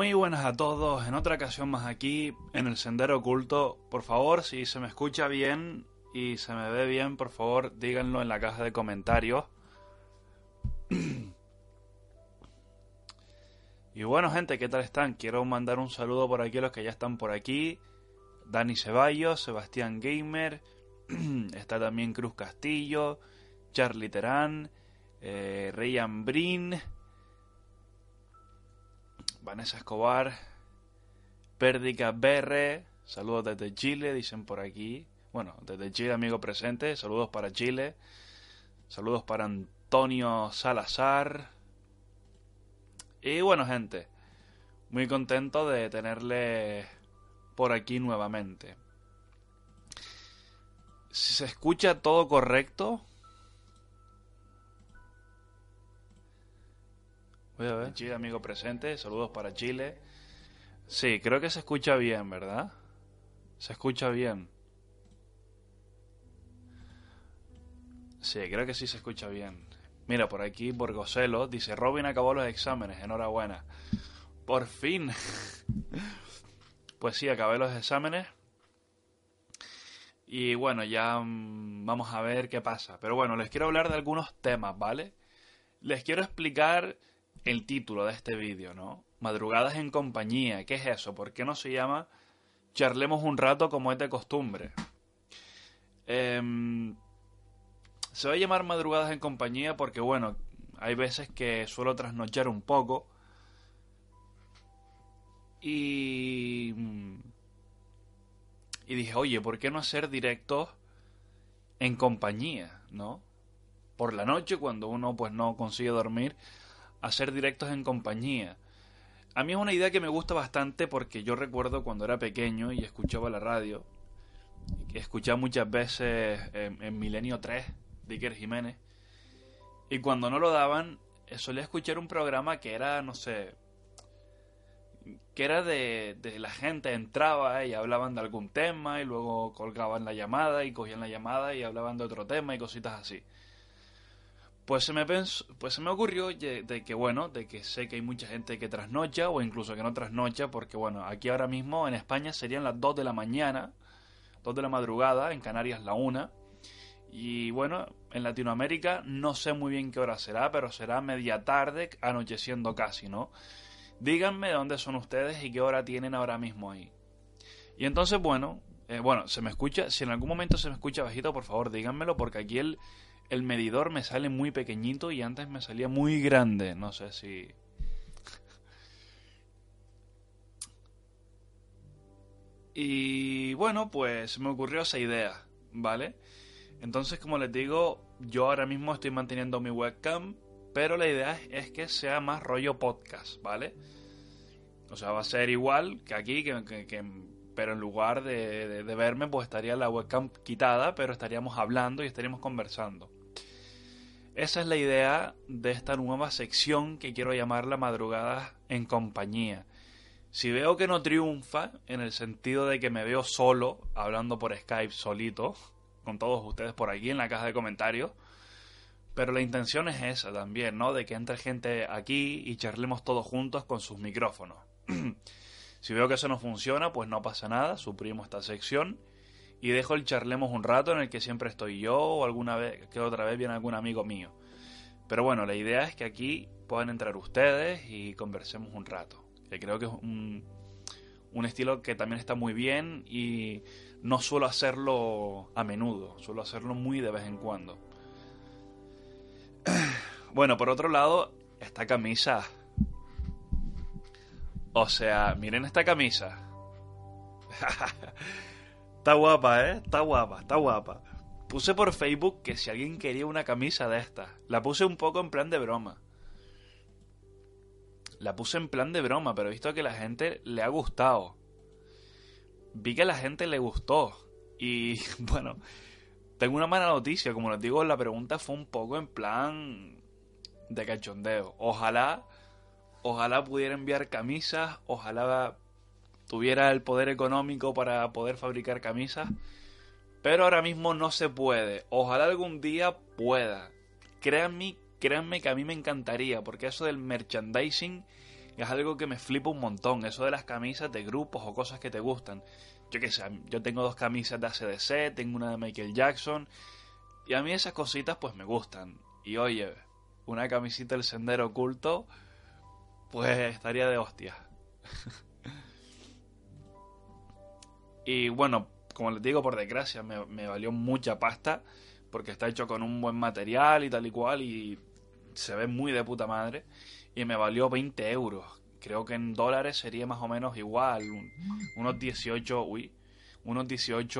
Muy buenas a todos, en otra ocasión más aquí, en el Sendero Oculto. Por favor, si se me escucha bien y se me ve bien, por favor, díganlo en la caja de comentarios. Y bueno, gente, ¿qué tal están? Quiero mandar un saludo por aquí a los que ya están por aquí. Dani Ceballos, Sebastián Gamer, está también Cruz Castillo, Charlie Terán, Rey Ambrín, Vanessa Escobar, Pérdica BR, saludos desde Chile, dicen por aquí. Bueno, desde Chile, amigo presente, saludos para Chile. Saludos para Antonio Salazar. Y bueno, gente, muy contento de tenerle por aquí nuevamente. Si se escucha todo correcto, voy a ver. Chile, amigo presente, saludos para Chile. Sí, creo que se escucha bien, ¿verdad? Se escucha bien. Sí, creo que sí se escucha bien. Mira, por aquí Borgoselo dice: Robin acabó los exámenes, enhorabuena. Por fin. Pues sí, acabé los exámenes. Y bueno, ya vamos a ver qué pasa. Pero bueno, les quiero hablar de algunos temas, ¿vale? Les quiero explicar el título de este vídeo, ¿no? Madrugadas en compañía. ¿Qué es eso? ¿Por qué no se llama Charlemos un rato como es de costumbre? Se va a llamar Madrugadas en compañía porque, bueno, hay veces que suelo trasnochar un poco. Y dije, oye, ¿por qué no hacer directos en compañía, ¿no? Por la noche, cuando uno pues no consigue dormir, hacer directos en compañía. A mí es una idea que me gusta bastante porque yo recuerdo cuando era pequeño y escuchaba la radio, que escuchaba muchas veces en Milenio 3, de Iker Jiménez, y cuando no lo daban, solía escuchar un programa que era, no sé, que era de la gente entraba y hablaban de algún tema y luego colgaban la llamada y cogían la llamada y hablaban de otro tema y cositas así. Pues se me ocurrió de que, bueno, de que sé que hay mucha gente que trasnocha o incluso que no trasnocha, porque bueno, aquí ahora mismo en España serían las 2 de la mañana, 2 de la madrugada, en Canarias la 1. Y bueno, en Latinoamérica no sé muy bien qué hora será, pero será media tarde, anocheciendo casi, ¿no? Díganme de dónde son ustedes y qué hora tienen ahora mismo ahí. Y entonces, bueno, se me escucha, si en algún momento se me escucha bajito, por favor díganmelo, porque aquí el medidor me sale muy pequeñito y antes me salía muy grande. No sé si... Y bueno, pues me ocurrió esa idea, ¿vale? Entonces, como les digo, yo ahora mismo estoy manteniendo mi webcam, pero la idea es que sea más rollo podcast, ¿vale? O sea, va a ser igual que aquí, pero en lugar de verme, pues estaría la webcam quitada, pero estaríamos hablando y estaríamos conversando. Esa es la idea de esta nueva sección que quiero llamarla Madrugadas en compañía. Si veo que no triunfa, en el sentido de que me veo solo, hablando por Skype solito, con todos ustedes por aquí en la caja de comentarios, pero la intención es esa también, ¿no? De que entre gente aquí y charlemos todos juntos con sus micrófonos. Si veo que eso no funciona, pues no pasa nada, suprimo esta sección y dejo el charlemos un rato en el que siempre estoy yo o alguna vez que otra vez viene algún amigo mío. Pero bueno, la idea es que aquí puedan entrar ustedes y conversemos un rato. Que creo que es un estilo que también está muy bien y no suelo hacerlo a menudo, suelo hacerlo muy de vez en cuando. Bueno, por otro lado, esta camisa. O sea, miren esta camisa. Está guapa, ¿eh? Está guapa, está guapa. Puse por Facebook que si alguien quería una camisa de esta. La puse un poco en plan de broma. Pero he visto que a la gente le ha gustado. Vi que a la gente le gustó. Y bueno, tengo una mala noticia. Como les digo, la pregunta fue un poco en plan de cachondeo. Ojalá pudiera enviar camisas. Ojalá tuviera el poder económico para poder fabricar camisas. Pero ahora mismo no se puede. Ojalá algún día pueda. Créanme que a mí me encantaría, porque eso del merchandising es algo que me flipa un montón, eso de las camisas de grupos o cosas que te gustan. Yo qué sé, yo tengo 2 camisas de AC/DC, tengo una de Michael Jackson, y a mí esas cositas pues me gustan. Y oye, una camisita del Sendero Oculto, pues estaría de hostia. Y bueno, como les digo, por desgracia, me valió mucha pasta, porque está hecho con un buen material y tal y cual, y se ve muy de puta madre, y me valió 20 euros. Creo que en dólares sería más o menos igual, unos 18, unos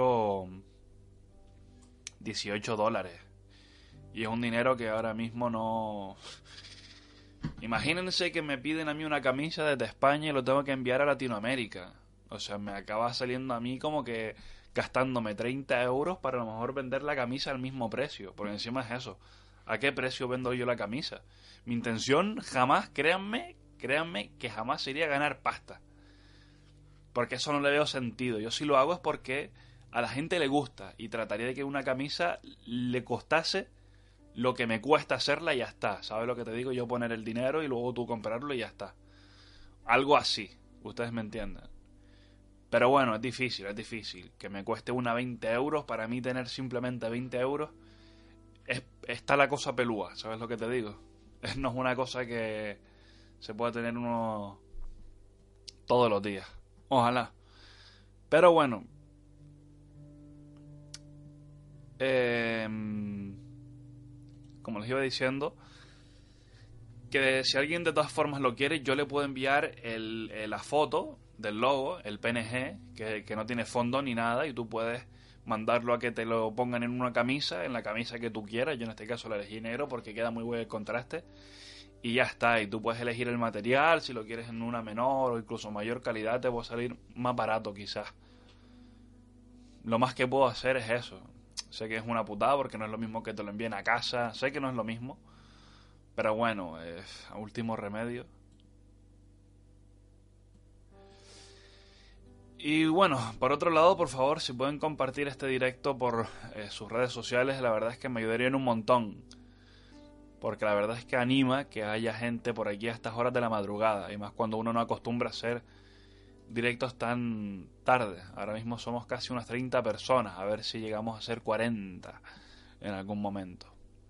18 dólares. Y es un dinero que ahora mismo no... Imagínense que me piden a mí una camisa desde España y lo tengo que enviar a Latinoamérica. O sea, me acaba saliendo a mí como que gastándome 30 euros para a lo mejor vender la camisa al mismo precio. Porque encima es eso. ¿A qué precio vendo yo la camisa? Mi intención jamás, créanme que jamás sería ganar pasta. Porque eso no le veo sentido. Yo si lo hago es porque a la gente le gusta y trataría de que una camisa le costase lo que me cuesta hacerla y ya está. ¿Sabes lo que te digo? Yo poner el dinero y luego tú comprarlo y ya está. Algo así. Ustedes me entienden. Pero bueno, es difícil. Que me cueste una 20 euros, para mí tener simplemente 20 euros, está la cosa pelúa, ¿sabes lo que te digo? No es una cosa que se pueda tener uno todos los días. Ojalá. Pero bueno. Como les iba diciendo, que si alguien de todas formas lo quiere, yo le puedo enviar la foto del logo, el PNG, que no tiene fondo ni nada, y tú puedes mandarlo a que te lo pongan en una camisa, en la camisa que tú quieras. Yo en este caso la elegí negro porque queda muy buen el contraste, y ya está. Y tú puedes elegir el material, si lo quieres en una menor o incluso mayor calidad, te va a salir más barato quizás. Lo más que puedo hacer es eso. Sé que es una putada porque no es lo mismo que te lo envíen a casa, sé que no es lo mismo, pero bueno, a último remedio. Y bueno, por otro lado, por favor, si pueden compartir este directo por sus redes sociales, la verdad es que me ayudarían un montón. Porque la verdad es que anima que haya gente por aquí a estas horas de la madrugada. Y más cuando uno no acostumbra a hacer directos tan tarde. Ahora mismo somos casi unas 30 personas. A ver si llegamos a ser 40 en algún momento.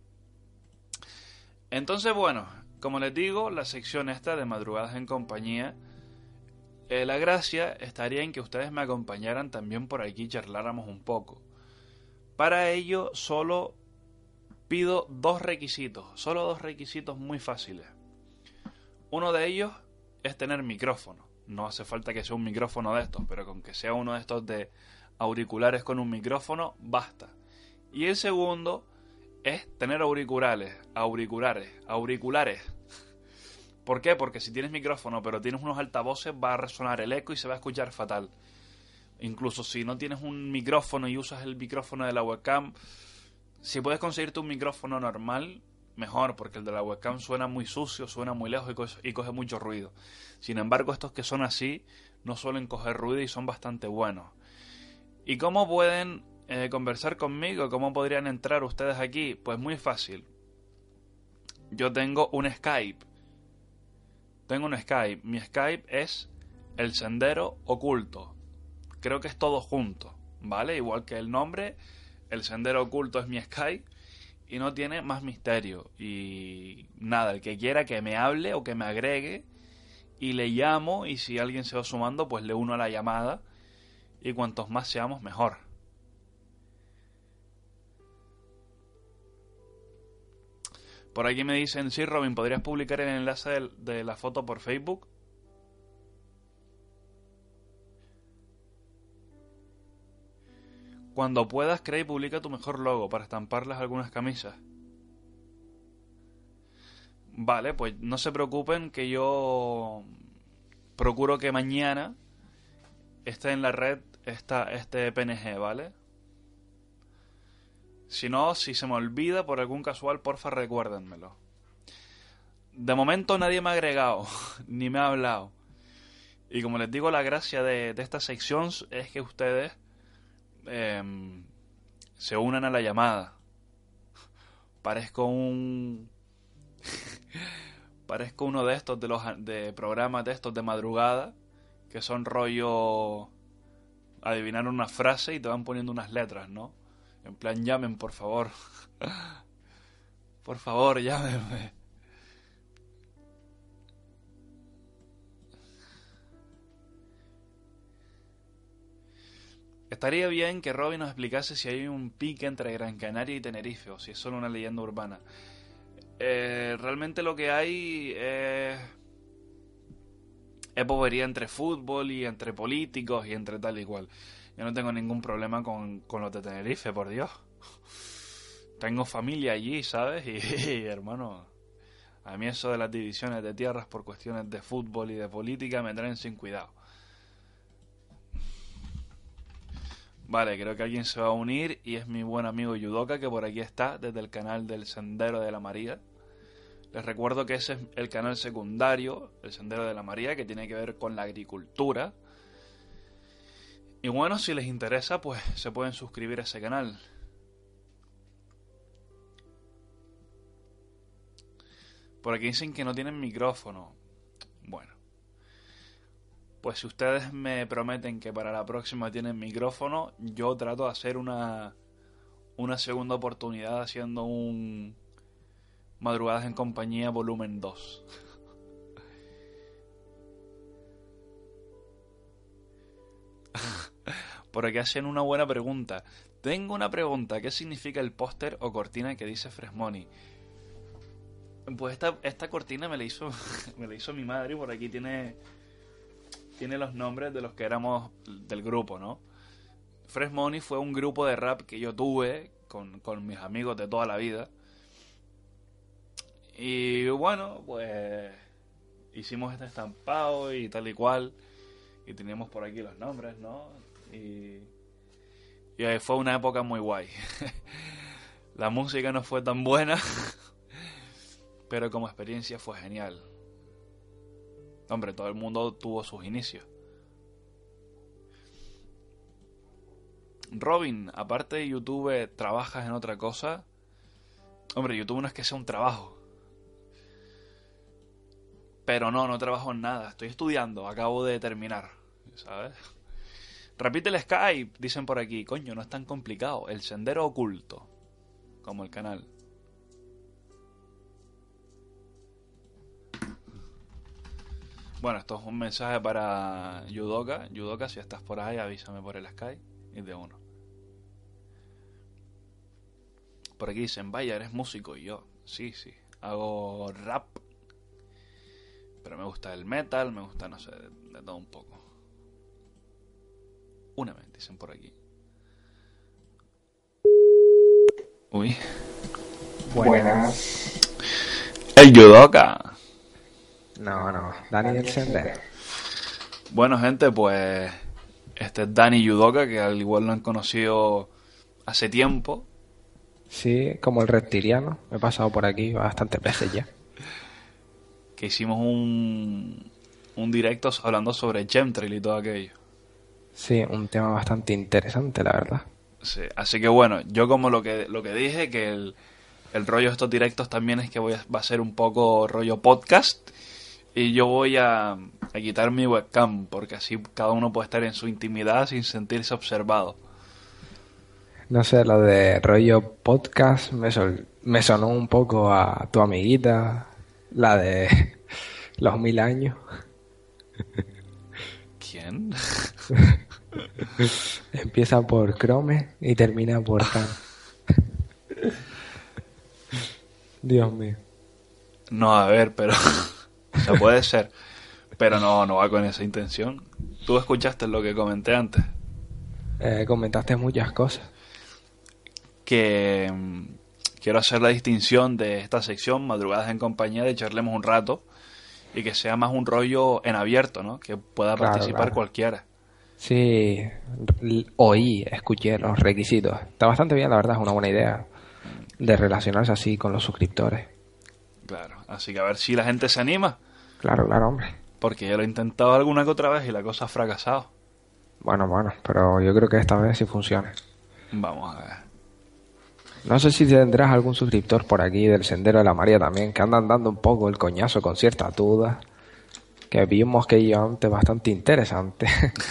Entonces, bueno, como les digo, la sección esta de Madrugadas en Compañía, la gracia estaría en que ustedes me acompañaran también por aquí y charláramos un poco. Para ello solo pido 2 requisitos, solo 2 requisitos muy fáciles. Uno de ellos es tener micrófono. No hace falta que sea un micrófono de estos, pero con que sea uno de estos de auriculares con un micrófono, basta. Y el segundo es tener auriculares. ¿Por qué? Porque si tienes micrófono pero tienes unos altavoces, va a resonar el eco y se va a escuchar fatal. Incluso si no tienes un micrófono y usas el micrófono de la webcam, si puedes conseguirte un micrófono normal, mejor, porque el de la webcam suena muy sucio, suena muy lejos y coge mucho ruido. Sin embargo, estos que son así no suelen coger ruido y son bastante buenos. ¿Y cómo pueden conversar conmigo? ¿Cómo podrían entrar ustedes aquí? Pues muy fácil. Yo tengo un Skype. Mi Skype es El Sendero Oculto. Creo que es todo junto, ¿vale? Igual que el nombre, El Sendero Oculto es mi Skype y no tiene más misterio. Y nada, el que quiera que me hable o que me agregue y le llamo, y si alguien se va sumando, pues le uno a la llamada, y cuantos más seamos, mejor. Por aquí me dicen, sí, Robin, ¿podrías publicar el enlace de la foto por Facebook? Cuando puedas, crea y publica tu mejor logo para estamparlas algunas camisas. Vale, pues no se preocupen que yo procuro que mañana esté en la red este PNG, ¿vale? Si no, si se me olvida por algún casual, porfa recuérdenmelo. De momento nadie me ha agregado, ni me ha hablado. Y como les digo, la gracia de esta sección es que ustedes se unan a la llamada. Parezco un... Parezco uno de estos, de programas de estos de madrugada, que son rollo adivinar una frase y te van poniendo unas letras, ¿no? En plan, llamen, por favor. Por favor, llámenme. Estaría bien que Robin nos explicase si hay un pique entre Gran Canaria y Tenerife, o si es solo una leyenda urbana. Realmente lo que hay es bobería entre fútbol y entre políticos y entre tal y cual. Yo no tengo ningún problema con los de Tenerife, por Dios. Tengo familia allí, ¿sabes? Y hermano, a mí eso de las divisiones de tierras por cuestiones de fútbol y de política me traen sin cuidado. Vale, creo que alguien se va a unir y es mi buen amigo Yudoka, que por aquí está, desde el canal del Sendero de la María. Les recuerdo que ese es el canal secundario, el Sendero de la María, que tiene que ver con la agricultura. Y bueno, si les interesa, pues se pueden suscribir a ese canal. Por aquí dicen que no tienen micrófono. Bueno, pues si ustedes me prometen que para la próxima tienen micrófono, yo trato de hacer una segunda oportunidad haciendo un Madrugadas en Compañía volumen 2. Por aquí hacen una buena pregunta. Tengo una pregunta. ¿Qué significa el póster o cortina que dice Fresmoni? Pues esta cortina me la hizo mi madre y por aquí tiene los nombres de los que éramos del grupo, ¿no? Fresmoni fue un grupo de rap que yo tuve con mis amigos de toda la vida. Y bueno, pues hicimos este estampado y tal y cual. Y teníamos por aquí los nombres, ¿no? Y fue una época muy guay. La música no fue tan buena, pero como experiencia fue genial. Hombre, todo el mundo tuvo sus inicios. Robin, aparte de YouTube, ¿trabajas en otra cosa? Hombre, YouTube no es que sea un trabajo. Pero no trabajo en nada. Estoy estudiando, acabo de terminar, ¿sabes? Repite el Skype, dicen por aquí. Coño, no es tan complicado. El Sendero Oculto, como el canal. Bueno, esto es un mensaje para Yudoka. Yudoka, si estás por ahí, avísame por el Skype. Y de uno. Por aquí dicen, vaya, eres músico. Y yo, sí, hago rap. Pero me gusta el metal, me gusta, no sé, de todo un poco. Una vez, dicen por aquí. Uy. Buenas. El Yudoka. No, Dani del Sendero. Bueno, gente, pues este es Dani Yudoka, que al igual lo han conocido hace tiempo. Sí, como el reptiliano. Me he pasado por aquí bastantes veces ya. Que hicimos un directo hablando sobre chemtrail y todo aquello. Sí, un tema bastante interesante, la verdad. Sí, así que bueno, yo como lo que dije, que el rollo de estos directos también es que va a ser un poco rollo podcast. Y yo voy a quitar mi webcam, porque así cada uno puede estar en su intimidad sin sentirse observado. No sé, lo de rollo podcast me sonó un poco a tu amiguita, la de los 1000 años. ¿Quién? Empieza por Chrome y termina por Khan. Dios mío. No, a ver, pero... o sea, puede ser. Pero no va con esa intención. ¿Tú escuchaste lo que comenté antes? Comentaste muchas cosas. Que quiero hacer la distinción de esta sección, Madrugadas en Compañía, de charlemos un rato, y que sea más un rollo en abierto, ¿no? Que pueda participar cualquiera. Sí, escuché los requisitos. Está bastante bien, la verdad, es una buena idea de relacionarse así con los suscriptores. Claro, así que a ver si la gente se anima. Claro, hombre. Porque ya lo he intentado alguna que otra vez y la cosa ha fracasado. Bueno, pero yo creo que esta vez sí funciona. Vamos a ver. No sé si tendrás algún suscriptor por aquí del Sendero de la María también, que andan dando un poco el coñazo con ciertas dudas, que vimos que yo antes bastante interesante.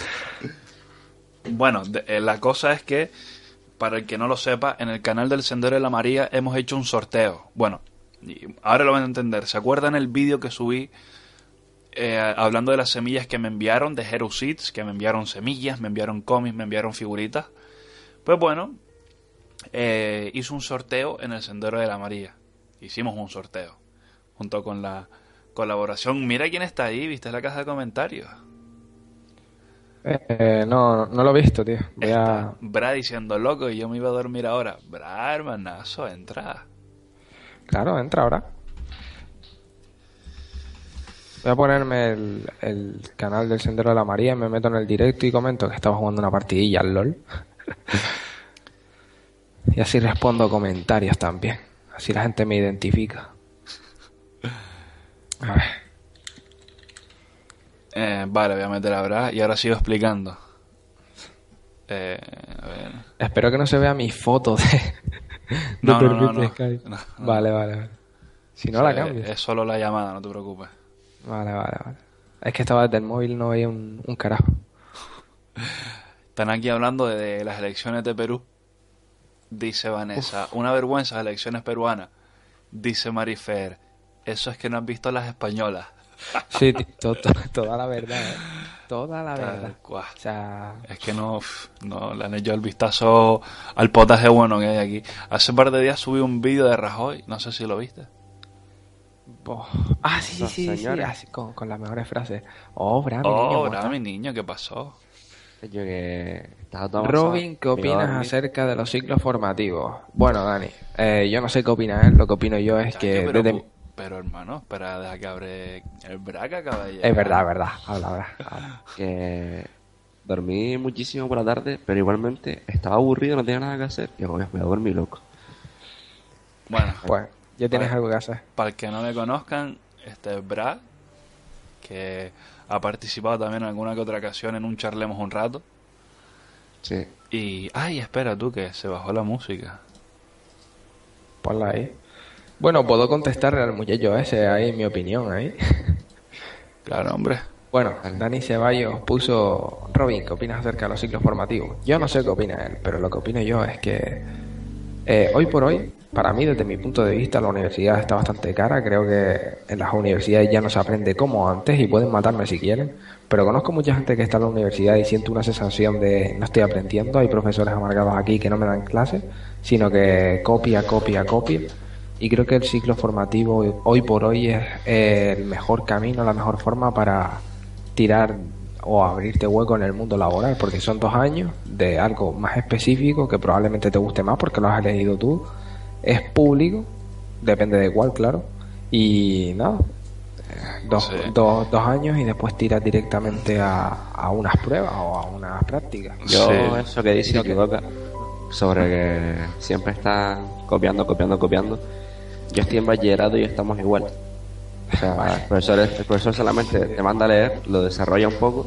Bueno, la cosa es que, para el que no lo sepa, en el canal del Sendero de la María hemos hecho un sorteo. Bueno, y ahora lo van a entender. ¿Se acuerdan el vídeo que subí hablando de las semillas que me enviaron de Hero Seeds? Que me enviaron semillas, me enviaron cómics, me enviaron figuritas. Pues bueno, hizo un sorteo en el Sendero de la María. Hicimos un sorteo junto con la colaboración. Mira quién está ahí, ¿viste la caja de comentarios? No lo he visto, tío. Está Bra diciendo, loco, y yo me iba a dormir ahora. Bra, hermanazo, entra. Claro, entra ahora. Voy a ponerme el canal del Sendero de la María, me meto en el directo y comento que estaba jugando una partidilla al LOL. Y así respondo comentarios también. Así la gente me identifica. A ver. Vale, voy a meter a Bra y ahora sigo explicando. A ver. Espero que no se vea mi foto de No. Skype. No. Vale. Si no, la cambio. Es solo la llamada, no te preocupes. Vale. Es que estaba desde el móvil, no veía un carajo. Están aquí hablando de las elecciones de Perú. Dice Vanessa, una vergüenza las elecciones peruanas. Dice Marifer, eso es que no has visto las españolas. Sí, toda la verdad, ¿eh? Toda la verdad. O sea... Es que no le han hecho el vistazo al potaje bueno que hay aquí. Hace un par de días subí un vídeo de Rajoy, no sé si lo viste. Sí, así, con las mejores frases. Mi niño, ¿qué pasó? Yo que estaba todo Robin, ¿qué opinas acerca de los ciclos formativos? Bueno, Dani, yo no sé qué opina él, lo que opino yo es que... Pero hermano, espera, deja que abre el braca, caballero. Es verdad, habla. Que dormí muchísimo por la tarde, pero igualmente estaba aburrido, no tenía nada que hacer. Y me voy a dormir loco. Bueno, pues ya tienes algo que hacer. Para el que no me conozcan, este es Bra, que ha participado también en alguna que otra ocasión en un Charlemos un rato. Sí. Y, espera tú, que se bajó la música. Ponla ahí. Bueno, puedo contestarle al muchacho ese ahí, mi opinión ahí. Claro, hombre. Bueno, Dani Ceballos puso: Robin, ¿qué opinas acerca de los ciclos formativos? Yo no sé qué opina él, pero lo que opino yo es que hoy por hoy, para mí, desde mi punto de vista, la universidad está bastante cara. Creo que en las universidades ya no se aprende como antes y pueden matarme si quieren. Pero conozco mucha gente que está en la universidad y siento una sensación de no estoy aprendiendo. Hay profesores amargados aquí que no me dan clases, sino que copia. Y creo que el ciclo formativo hoy por hoy es el mejor camino, la mejor forma para tirar o abrirte hueco en el mundo laboral, porque son 2 años de algo más específico que probablemente te guste más porque lo has elegido tú. Es público, depende de cuál, claro. Y nada, dos años y después tiras directamente a unas pruebas o a unas prácticas. Eso que dice Yudoka sobre que siempre está copiando. Yo estoy en bachillerato y estamos igual. O sea, el profesor solamente te manda a leer, lo desarrolla un poco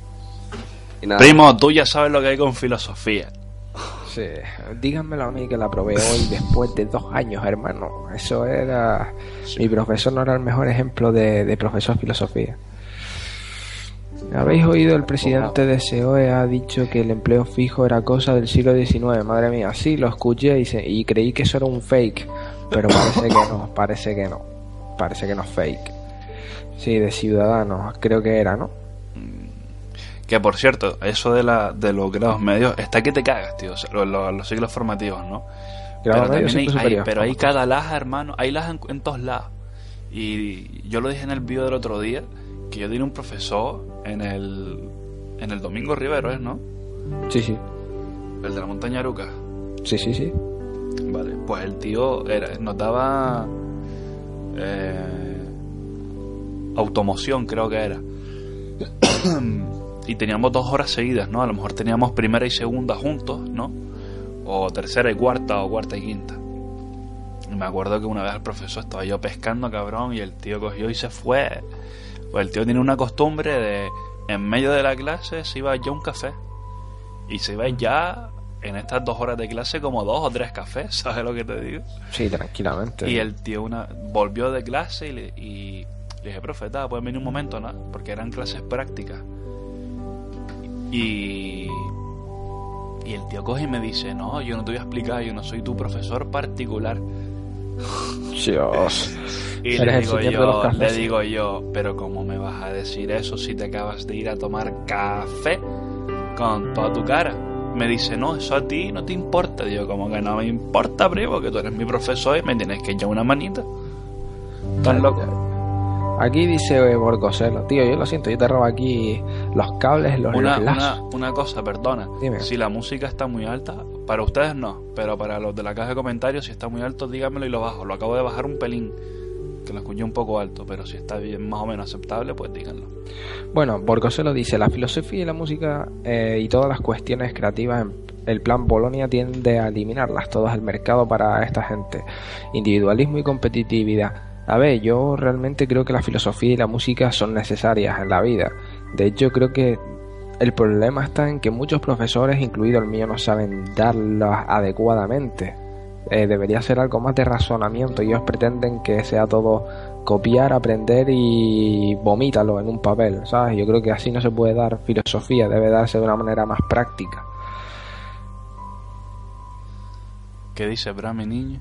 y nada. Primo, tú ya sabes lo que hay con filosofía. Sí, díganmelo a mí que la probé hoy después de 2 años, hermano. Eso era... Sí. Mi profesor no era el mejor ejemplo de profesor de filosofía. ¿Habéis oído? El presidente de SEOE ha dicho que el empleo fijo era cosa del siglo XIX. Madre mía, sí, lo escuché y creí que eso era un fake. Pero parece que no es fake. Sí, de Ciudadanos, creo que era, ¿no? Que por cierto, eso de los grados medios está que te cagas, tío. O sea, los ciclos formativos, ¿no? Pero también hay cada laja, hermano. Hay laja en todos lados. Y yo lo dije en el vídeo del otro día, que yo tenía un profesor en el Domingo Rivero, ¿no? Sí. El de la montaña Aruca. Sí. Vale, pues el tío nos daba automoción, creo que era. Y teníamos 2 horas seguidas, ¿no? A lo mejor teníamos primera y segunda juntos, ¿no? O tercera y cuarta, o cuarta y quinta. Y me acuerdo que una vez el profesor estaba yo pescando, cabrón, y el tío cogió y se fue. Pues el tío tiene una costumbre de, en medio de la clase, se iba ya a un café. Y se iba ya en estas 2 horas de clase como 2 o 3 cafés, ¿sabes lo que te digo? Sí, tranquilamente. Y el tío volvió de clase y le dije, profe, ¿puedes venir un momento, no? Porque eran clases prácticas. Y el tío coge y me dice, no, yo no te voy a explicar, yo no soy tu profesor particular. Dios. Y le digo yo, pero ¿cómo me vas a decir eso si te acabas de ir a tomar café con toda tu cara? Me dice, no, eso a ti no te importa. Digo, como que no me importa, primo, que tú eres mi profesor y me tienes que echar una manita. ¿Estás loco? Aquí dice Borgoselo, tío, yo lo siento, yo te robo aquí los cables, los una cosa, perdona. Dime. Si la música está muy alta, para ustedes no, pero para los de la caja de comentarios, si está muy alto, díganmelo y lo bajo. Lo acabo de bajar un pelín, que lo escuché un poco alto, pero si está bien, más o menos aceptable, pues díganlo. Bueno, Borgoselo dice, la filosofía y la música y todas las cuestiones creativas, el plan Bolonia tiende a eliminarlas todas del mercado para esta gente. Individualismo y competitividad. A ver, yo realmente creo que la filosofía y la música son necesarias en la vida. De hecho, creo que el problema está en que muchos profesores, incluido el mío, no saben darlas adecuadamente. Debería ser algo más de razonamiento. Ellos pretenden que sea todo copiar, aprender y vomítalo en un papel, ¿sabes? Yo creo que así no se puede dar filosofía, debe darse de una manera más práctica. ¿Qué dice Bram, mi niño?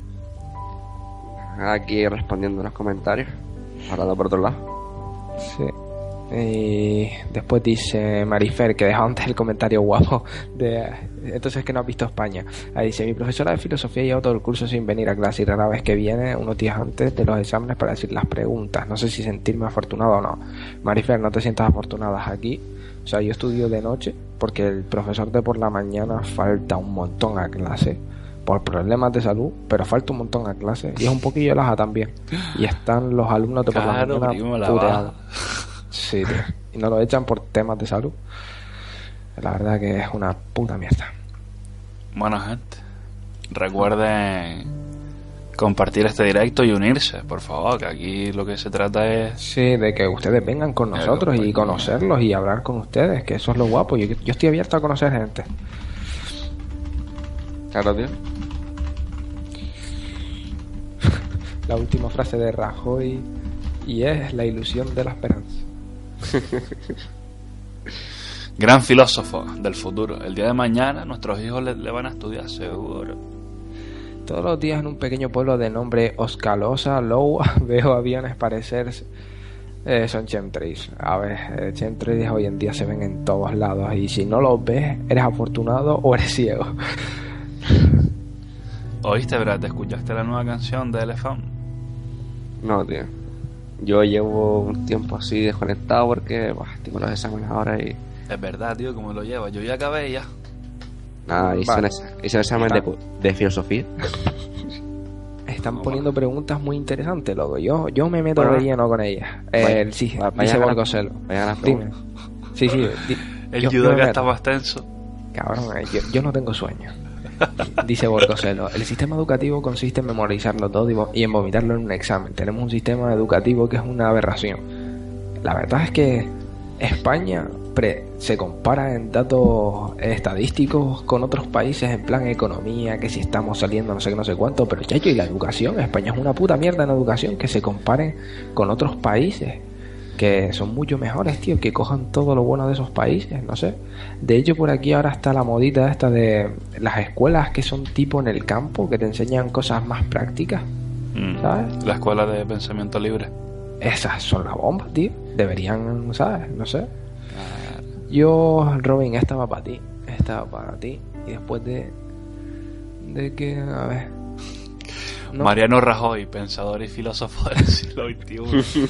Aquí respondiendo en los comentarios, hablando por otro lado. Sí. Y después dice Marifer, que dejó antes el comentario guapo entonces que no has visto España. Ahí dice, mi profesora de filosofía lleva todo el curso sin venir a clase y rara vez que viene unos días antes de los exámenes para decir las preguntas. No sé si sentirme afortunado o no. Marifer, no te sientas afortunada aquí. O sea, yo estudio de noche porque el profesor de por la mañana falta un montón a clase por problemas de salud, pero falta un montón a clase y es un poquillo laja también. Y están los alumnos de por la mañana puteados. Sí, tío. Y no lo echan por temas de salud. La verdad que es una puta mierda. Bueno, gente, recuerden compartir este directo y unirse, por favor, que aquí lo que se trata es... Sí, de que ustedes vengan con nosotros y conocerlos y hablar con ustedes, que eso es lo guapo. Yo estoy abierto a conocer gente. Claro, tío. La última frase de Rajoy, y es la ilusión de la esperanza. Gran filósofo del futuro. El día de mañana nuestros hijos le van a estudiar, seguro. Todos los días en un pequeño pueblo de nombre Oscalosa, Loua, veo aviones parecerse. Son chemtrails. A ver, chemtrails hoy en día se ven en todos lados y si no los ves, eres afortunado o eres ciego. ¿Oíste, verdad? ¿Te escuchaste la nueva canción de Elephant? No, tío. Yo llevo un tiempo así desconectado porque tengo los exámenes ahora y... Es verdad, tío, ¿cómo lo llevas? Yo ya acabé ya. Nada, hice un examen de filosofía. Están poniendo preguntas muy interesantes, loco. Yo me meto de lleno con ellas. Sí, dice Borgoselo. Dime. Sí. El judoka está más tenso. Cabrón, yo no tengo sueño. Dice Borgoselo, el sistema educativo consiste en memorizarlo todo y en vomitarlo en un examen. Tenemos un sistema educativo que es una aberración. La verdad es que España se compara en datos estadísticos con otros países en plan economía, que si estamos saliendo no sé qué, no sé cuánto, pero chacho, y la educación, España es una puta mierda en educación, que se comparen con otros países que son mucho mejores, tío, que cojan todo lo bueno de esos países, no sé. De hecho, por aquí ahora está la modita esta de las escuelas que son tipo en el campo, que te enseñan cosas más prácticas, ¿sabes? La escuela de pensamiento libre. Esas son las bombas, tío. Deberían, ¿sabes? No sé. Yo, Robin, esta va para ti. Esta va para ti. Y después de que, a ver... No. Mariano Rajoy, pensador y filósofo del siglo XXI.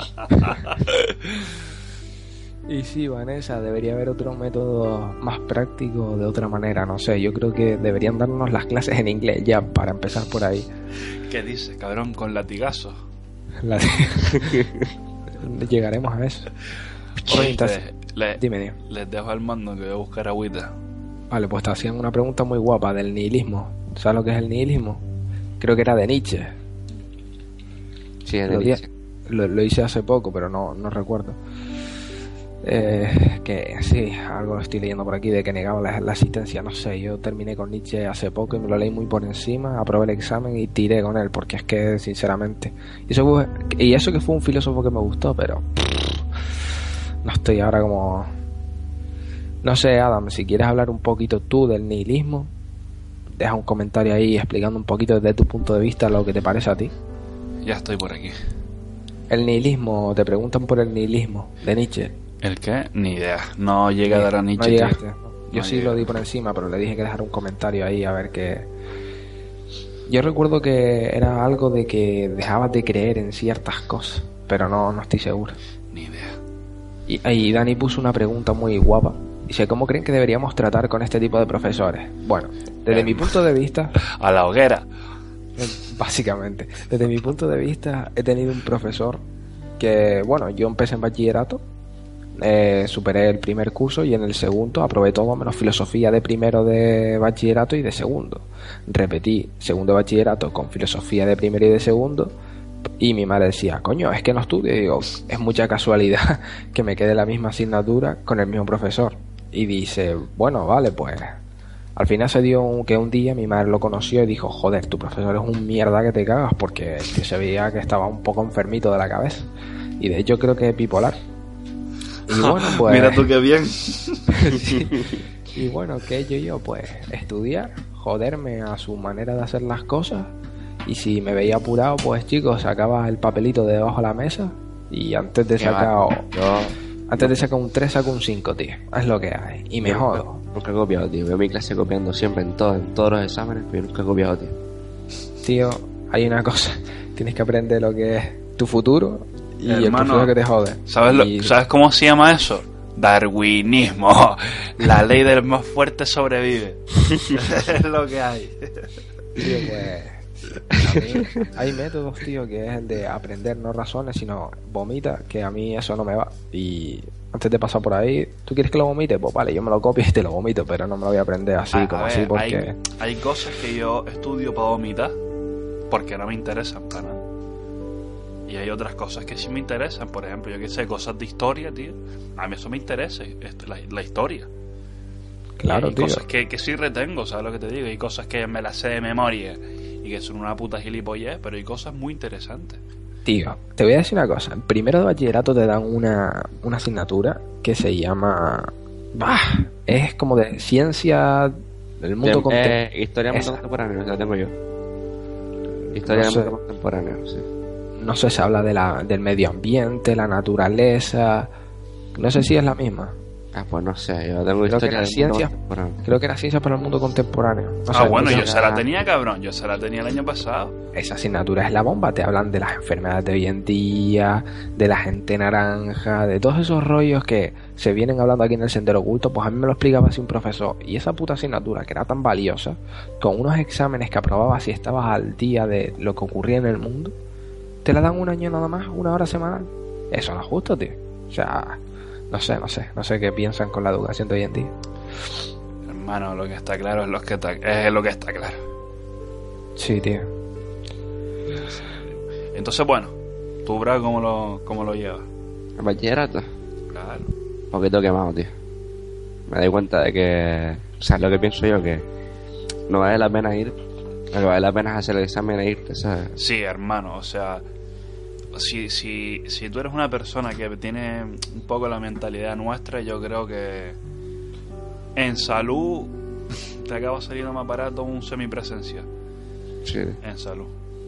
Y sí, Vanessa, debería haber otro método más práctico de otra manera, no sé. Yo creo que deberían darnos las clases en inglés ya, para empezar por ahí. ¿Qué dices, cabrón? Con latigazos. Llegaremos a eso. Dime. Les dejo al mando que voy a buscar agüita. Vale, pues te hacían una pregunta muy guapa del nihilismo. ¿Sabes lo que es el nihilismo? Creo que era de Nietzsche. Sí, es de Nietzsche. Lo hice hace poco, pero no recuerdo. Que sí, algo estoy leyendo por aquí de que negaba la asistencia, no sé, yo terminé con Nietzsche hace poco y me lo leí muy por encima, aprobé el examen y tiré con él, porque es que sinceramente, y eso que fue un filósofo que me gustó, pero no estoy ahora como... No sé, Adam, si quieres hablar un poquito tú del nihilismo, deja un comentario ahí explicando un poquito desde tu punto de vista lo que te parece a ti. Ya estoy por aquí. El nihilismo, te preguntan por el nihilismo de Nietzsche. ¿El qué? Ni idea. No llegué a dar a Nietzsche. No llegaste. Tío. Yo No sí llegué. lo di por encima, pero le dije que dejara un comentario ahí a ver qué. Yo recuerdo que era algo de que dejabas de creer en ciertas cosas, pero no estoy seguro. Ni idea. Y Dani puso una pregunta muy guapa. Dice, ¿cómo creen que deberíamos tratar con este tipo de profesores? Bueno, desde mi punto de vista, A la hoguera. básicamente, desde mi punto de vista, he tenido un profesor que, bueno, yo empecé en bachillerato, superé el primer curso y en el segundo aprobé todo menos filosofía de primero de bachillerato y de segundo. Repetí segundo de bachillerato con filosofía de primero y de segundo y mi madre decía, coño, es que no estudio. Y digo, es mucha casualidad que me quede la misma asignatura con el mismo profesor. Y dice, bueno, vale, pues al final se dio que un día mi madre lo conoció y dijo, joder, tu profesor es un mierda que te cagas, porque se veía que estaba un poco enfermito de la cabeza. Y de hecho creo que es bipolar. Y bueno, pues... Mira tú qué bien. Sí. Y bueno, ¿qué he hecho yo? Pues estudiar, joderme a su manera de hacer las cosas. Y si me veía apurado, pues chicos, sacaba el papelito de debajo de la mesa. Y antes de sacar... Antes de sacar un 3 saco un 5, tío. Es lo que hay. Y me jodo. Nunca he copiado, tío. Veo mi clase copiando siempre en todos los exámenes, pero nunca he copiado, tío. Tío, hay una cosa. Tienes que aprender lo que es tu futuro y el Hermano, profesor que te jode. ¿Sabes cómo se llama eso? Darwinismo. La ley del más fuerte sobrevive. Es lo que hay. Tío, pues... a mí hay métodos, tío, que es el de aprender, no razones, sino vomita, que a mí eso no me va. Y antes de pasar por ahí, ¿tú quieres que lo vomite? Pues vale, yo me lo copio y te lo vomito, pero no me lo voy a aprender así, A como ver, así, porque... hay cosas que yo estudio para vomitar porque no me interesan para nada. Y hay otras cosas que sí me interesan. Por ejemplo, yo que sé, cosas de historia, tío. A mí eso me interesa, la historia. Claro, y hay tío. cosas que sí retengo, ¿sabes lo que te digo? Hay cosas que me las sé de memoria y que son una puta gilipollez, pero hay cosas muy interesantes. Tío, te voy a decir una cosa. En primero de bachillerato te dan una asignatura que se llama... es como de ciencia del mundo contemporáneo. Historia del mundo contemporáneo, la tengo yo. Historia del mundo contemporáneo, sí. No sé, se habla del medio ambiente, la naturaleza... No sé si es la misma. Ah, pues no sé, yo tengo Creo que historia era del mundo ciencia. contemporáneo. Creo que era ciencia para el mundo contemporáneo. No sé, Bueno, yo entonces, se la tenía, cabrón. Yo se la tenía el año pasado. esa asignatura es la bomba. Te hablan de las enfermedades de hoy en día, de la gente naranja, de todos esos rollos que se vienen hablando aquí en el Sendero Oculto. Pues a mí me lo explicaba así un profesor. Y esa puta asignatura, que era tan valiosa, con unos exámenes que aprobabas si estabas al día de lo que ocurría en el mundo, te la dan un año nada más, 1 hora semanal. Eso no es justo, tío. O sea, no sé qué piensan con la educación de hoy en día. Hermano, lo que está claro es lo que está claro. Sí, tío. Entonces, bueno, tú, Brad, ¿cómo lo llevas? ¿El bachillerato? Claro. Un poquito quemado, tío. Me doy cuenta de que... O sea, lo que pienso yo, que no vale la pena ir. Lo que vale la pena es hacer el examen e irte, ¿sabes? Sí, hermano, o sea, si tú eres una persona que tiene un poco la mentalidad nuestra, yo creo que en salud te acaba saliendo más barato un semipresencial. Sí. En salud.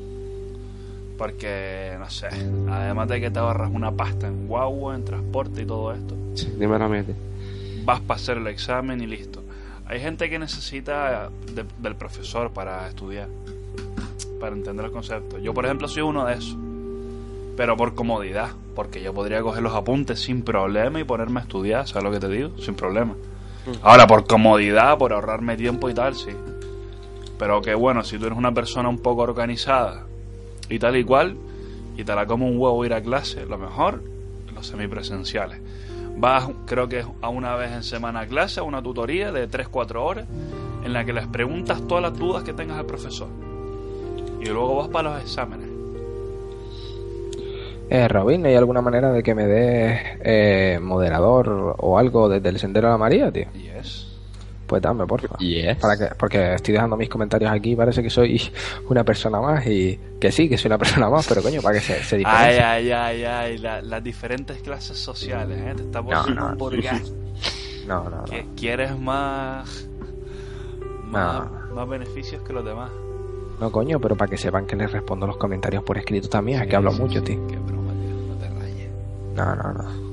Porque, no sé, además de que te ahorras una pasta en guagua, en transporte y todo esto, Sí, dímelo a mí, tío. vas para hacer el examen y listo. Hay gente que necesita del profesor para estudiar, para entender el concepto. Yo, por ejemplo, soy uno de esos, pero por comodidad, porque yo podría coger los apuntes sin problema y ponerme a estudiar, ¿sabes lo que te digo? Sin problema. Ahora, por comodidad, por ahorrarme tiempo y tal, sí. Pero que bueno, si tú eres una persona un poco organizada y tal y cual, y te la come un huevo ir a clase, lo mejor, los semipresenciales. Vas, creo que a una vez en semana a clase, a una tutoría de 3-4 horas, en la que les preguntas todas las dudas que tengas al profesor. Y luego vas para los exámenes. Robin, ¿hay alguna manera de que me des moderador o algo desde el Sendero de la María, tío? Yes. Pues dame, porfa. Yes. Porque estoy dejando mis comentarios aquí y parece que soy una persona más y que sí, que soy una persona más, pero coño, para que se diferencie. Ay, las diferentes clases sociales, ¿eh? Te está poniendo un burgués. No. Que quieres más beneficios que los demás. No, coño, pero para que sepan que les respondo los comentarios por escrito también, es que hablo mucho, tío. Qué broma, tío, no te rayes. No. A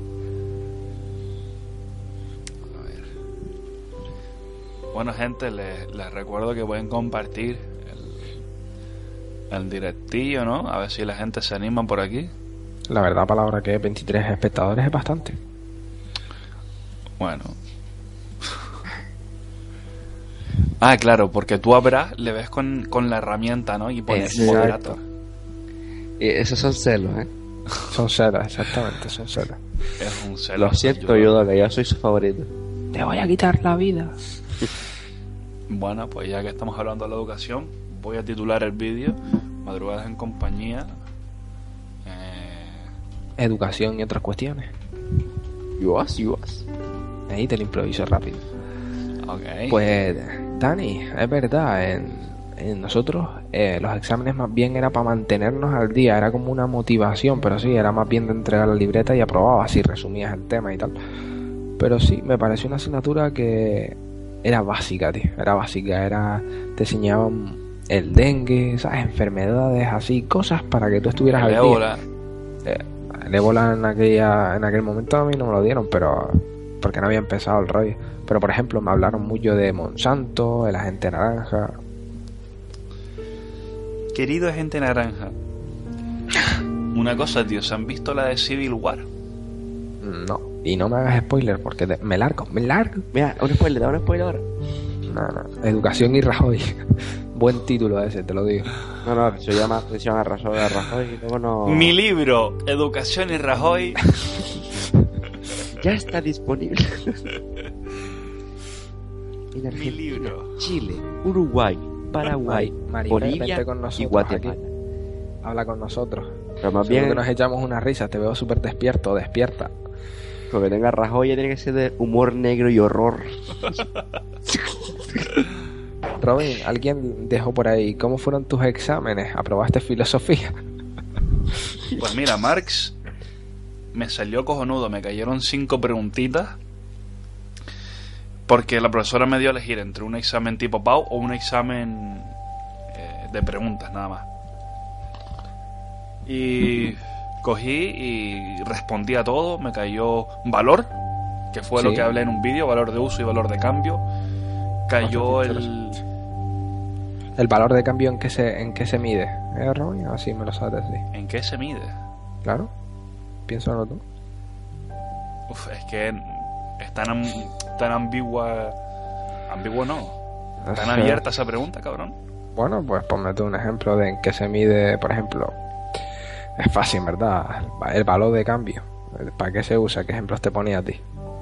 ver. Bueno, gente, les recuerdo que pueden compartir el directillo, ¿no? A ver si la gente se anima por aquí. La verdad, para la hora que es 23 espectadores es bastante. Bueno. Claro, porque tú a Brad le ves con la herramienta, ¿no? Y pones moderator. Y esos son celos, ¿eh? Son celos, exactamente, son celos. Es un celo. Lo siento, Yoda, que yo soy su favorito. Te voy a quitar la vida. Bueno, pues ya que estamos hablando de la educación, voy a titular el vídeo Madrugadas en compañía. Educación y otras cuestiones. Yuas. Ahí te lo improviso rápido. Ok. Pues, Dani, es verdad, en nosotros los exámenes más bien era para mantenernos al día, era como una motivación, pero sí, era más bien de entregar la libreta y aprobabas si resumías el tema y tal. Pero sí, me pareció una asignatura que era básica, tío, te enseñaban el dengue, ¿sabes? Enfermedades así, cosas para que tú estuvieras al día. Ébola. El ébola en aquel momento a mí no me lo dieron, pero porque no había empezado el rollo. Pero por ejemplo me hablaron mucho de Monsanto, el agente naranja. Querido agente naranja, una cosa, tío, ¿se han visto la de Civil War? No, y no me hagas spoiler porque me largo. Mira, un spoiler ahora. No, Educación y Rajoy. Buen título ese, te lo digo. No, se llama atención a Rajoy y luego no... Mi libro, Educación y Rajoy, ya está disponible. En mi Argentina, libro. Chile, Uruguay, Paraguay, Maribel, Bolivia vente con nosotros y Guatemala. aquí. Habla con nosotros. Pero más Seguro bien, que nos echamos una risa, te veo súper despierta. lo que tenga Rajoy ya tiene que ser de humor negro y horror. Robin, alguien dejó por ahí, ¿cómo fueron tus exámenes? ¿Aprobaste filosofía? Pues mira, Marx me salió cojonudo, me cayeron 5 preguntitas porque la profesora me dio a elegir entre un examen tipo PAU o un examen de preguntas nada más. Y cogí y respondí a todo, me cayó valor, que fue Sí. lo que hablé en un vídeo, valor de uso y valor de cambio. Cayó ¿El valor de cambio en qué se mide? Robin? Así me lo sabes decir. ¿En qué se mide? Claro. Piénsalo tú. Uf, es que es tan ambigua. Ambiguo no. Tan abierta esa pregunta, cabrón. Bueno, pues ponme tú un ejemplo de en qué se mide, por ejemplo. Es fácil, ¿verdad? El valor de cambio. ¿Para qué se usa? ¿Qué ejemplos te ponía a ti?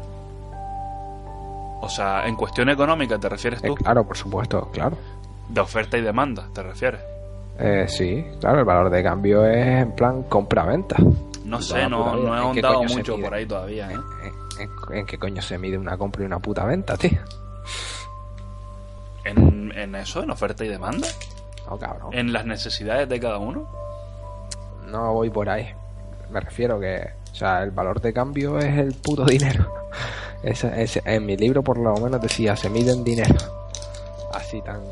O sea, en cuestión económica, ¿te refieres tú? Claro, por supuesto, claro. De oferta y demanda, ¿te refieres? Sí, claro, el valor de cambio es en plan compra-venta. No sé, no he ¿En qué ahondado coño se mucho mide? por ahí todavía, ¿eh? ¿En qué coño se mide una compra y una puta venta, tío? ¿En eso? ¿En oferta y demanda? No, cabrón. ¿En las necesidades de cada uno? No voy por ahí. Me refiero que, o sea, el valor de cambio es el puto dinero. En mi libro por lo menos decía, se mide en dinero. Así tan...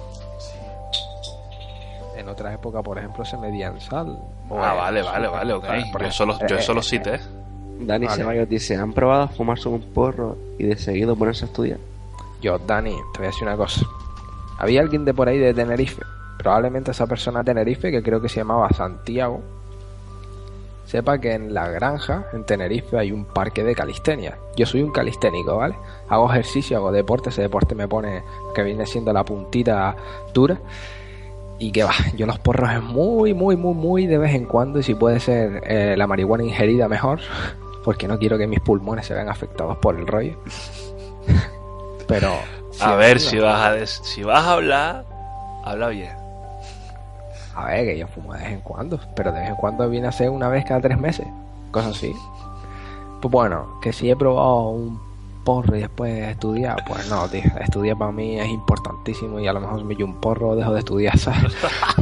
En otra época, por ejemplo, se medía en sal. Vale, ok. Yo solo cité. Dani Vale. Ceballos dice, ¿han probado a fumarse un porro y de seguido ponerse a estudiar? Yo, Dani, te voy a decir una cosa. Había alguien de por ahí de Tenerife. Probablemente esa persona de Tenerife, que creo que se llamaba Santiago, sepa que en la granja, en Tenerife, hay un parque de calistenia. Yo soy un calisténico, ¿vale? Hago ejercicio, hago deporte. Ese deporte me pone, que viene siendo la puntita dura. Y que va, yo los porros es muy de vez en cuando. Y si puede ser la marihuana ingerida, mejor. Porque no quiero que mis pulmones se vean afectados por el rollo. Pero... A ver, si vas a hablar, habla bien. A ver, que yo fumo de vez en cuando, pero de vez en cuando viene a ser una vez cada 3 meses, cosas así. Pues bueno, que si he probado un porro y después estudiar, pues no, tío, estudiar para mí es importantísimo y a lo mejor si me echo un porro dejo de estudiar, ¿sabes?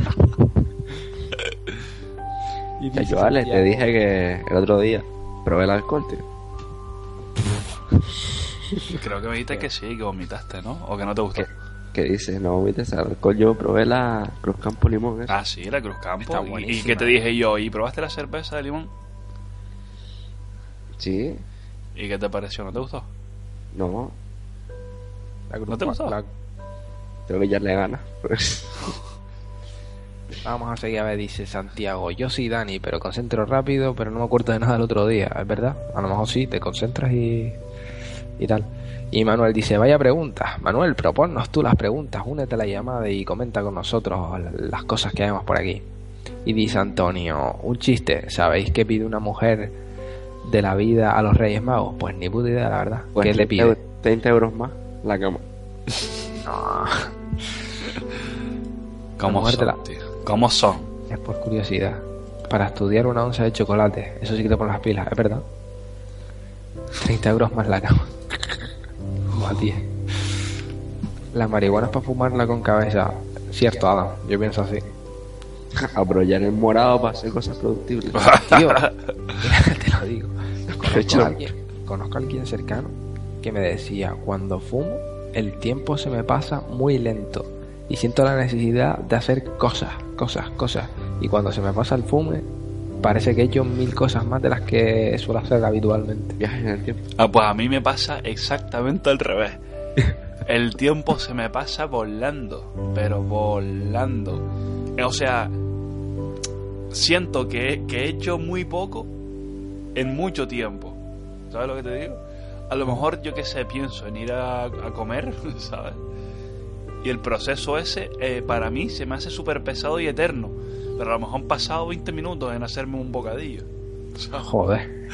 Ya, yo, Alex, te dije que el otro día probé el alcohol, tío. Creo que me dijiste que sí, que vomitaste, ¿no? O que no te gustó. ¿Qué dices? No vomites el alcohol. Yo probé la Cruz Campo Limón. Ah, sí, la Cruz Campo. Está ¿Y buenísima. qué te dije yo? ¿Y probaste la cerveza de limón? Sí. ¿Y qué te pareció? ¿No te gustó? No. ¿No te gustó? Tengo que echarle ganas. Pues. Vamos a seguir a ver, dice Santiago. Yo sí, Dani, pero concentro rápido, pero no me acuerdo de nada el otro día, ¿es verdad? A lo mejor sí, te concentras y tal. Y Manuel dice, vaya preguntas. Manuel, proponnos tú las preguntas, únete a la llamada y comenta con nosotros las cosas que vemos por aquí. Y dice Antonio, un chiste, ¿sabéis qué pide una mujer de la vida a los Reyes Magos? Pues ni puta idea, la verdad. Pues ¿Qué le pide? 30 euros más la cama. No, ¿Cómo mujer de la- son, tío? ¿Cómo son? es por curiosidad. Para estudiar una onza de chocolate, eso sí que te pone las pilas, es verdad. 30 euros más la cama. Matías. La marihuana es para fumarla con cabeza. Cierto, Adam, yo pienso así. Abrollar el morado para hacer cosas productibles. Tío, te lo digo. Hecho. Conozco a alguien cercano que me decía, cuando fumo, el tiempo se me pasa muy lento y siento la necesidad de hacer cosas. Y cuando se me pasa el fume, parece que he hecho 1000 cosas más de las que suelo hacer habitualmente. Viajes en el tiempo. Ah, pues a mí me pasa exactamente al revés. El tiempo se me pasa volando, pero volando. O sea, siento que he hecho muy poco en mucho tiempo. ¿Sabes lo que te digo? A lo mejor, yo qué sé, pienso en ir a comer, ¿sabes? Y el proceso ese, para mí, se me hace súper pesado y eterno. Pero a lo mejor han pasado 20 minutos en hacerme un bocadillo. ¿Sabes? Joder.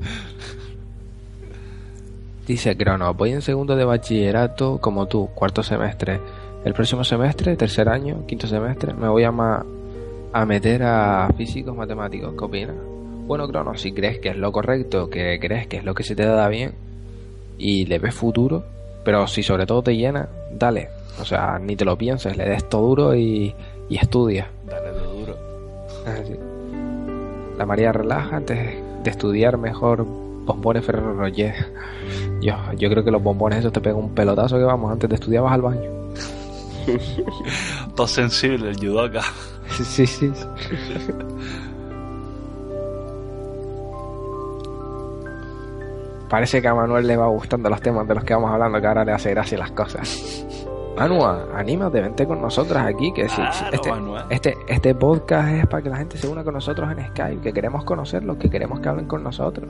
Dice Crono, voy en segundo de bachillerato como tú, cuarto semestre. El próximo semestre, tercer año, quinto semestre, me voy a meter a físicos matemáticos. ¿Qué opinas? Bueno, Crono, si crees que es lo correcto, que crees que es lo que se te da bien y le ves futuro, pero si sobre todo te llena, dale. O sea, ni te lo pienses, le des todo duro y estudia. Dale de duro. Así. La María relaja antes de estudiar mejor bombones Ferrero Rocher. Yo creo que los bombones esos te pegan un pelotazo que vamos, antes de estudiar vas al baño. Todo sensible, el judoka. Sí. Parece que a Manuel le va gustando los temas de los que vamos hablando, que ahora le hace gracia las cosas. Manu, anímate, vente con nosotros aquí, que sí, Claro, Manuel. este podcast es para que la gente se una con nosotros en Skype, que queremos conocerlos, que queremos que hablen con nosotros.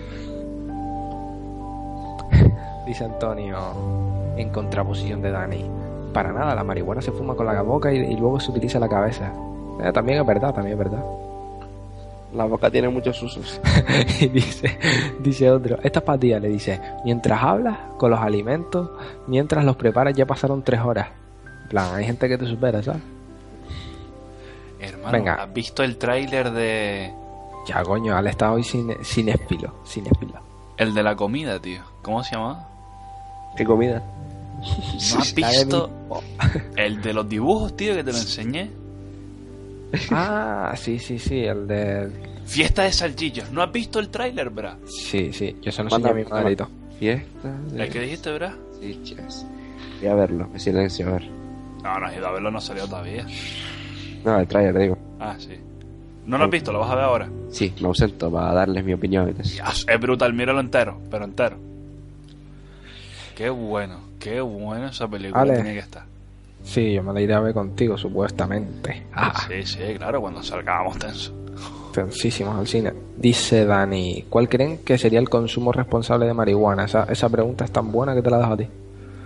Dice Antonio, en contraposición de Dani, para nada, la marihuana se fuma con la boca y luego se utiliza la cabeza. También es verdad. La boca tiene muchos usos. Y dice otro, esta patilla le dice, mientras hablas con los alimentos, mientras los preparas ya pasaron 3 horas. En plan, hay gente que te supera, ¿sabes? Hermano, Venga. ¿has visto el tráiler de... Ya, coño, Ale está hoy cinéfilo. El de la comida, tío? ¿Cómo se llama? ¿Qué comida? ¿No has visto el de los dibujos, tío, que te lo enseñé? Ah, sí, el de... Fiesta de salchichas. ¿No has visto el tráiler, bra? Sí, yo se lo enseñé a mi madrito. Fiesta ¿El que dijiste, bra? salchichas. Voy a verlo, en silencio, a ver. No has ido a verlo, no salió todavía. No, el trailer, digo. Ah, sí. ¿No lo has visto? ¿Lo vas a ver ahora? Sí, me ausento para darles mi opinión. Dios, es brutal, míralo entero, pero entero. Qué bueno esa película Ale. tiene que estar. Sí, yo me la iré a ver contigo, supuestamente. Sí, claro, cuando salgábamos tenso. Tensísimos al cine. Dice Dani, ¿cuál creen que sería el consumo responsable de marihuana? Esa pregunta es tan buena que te la dejo a ti.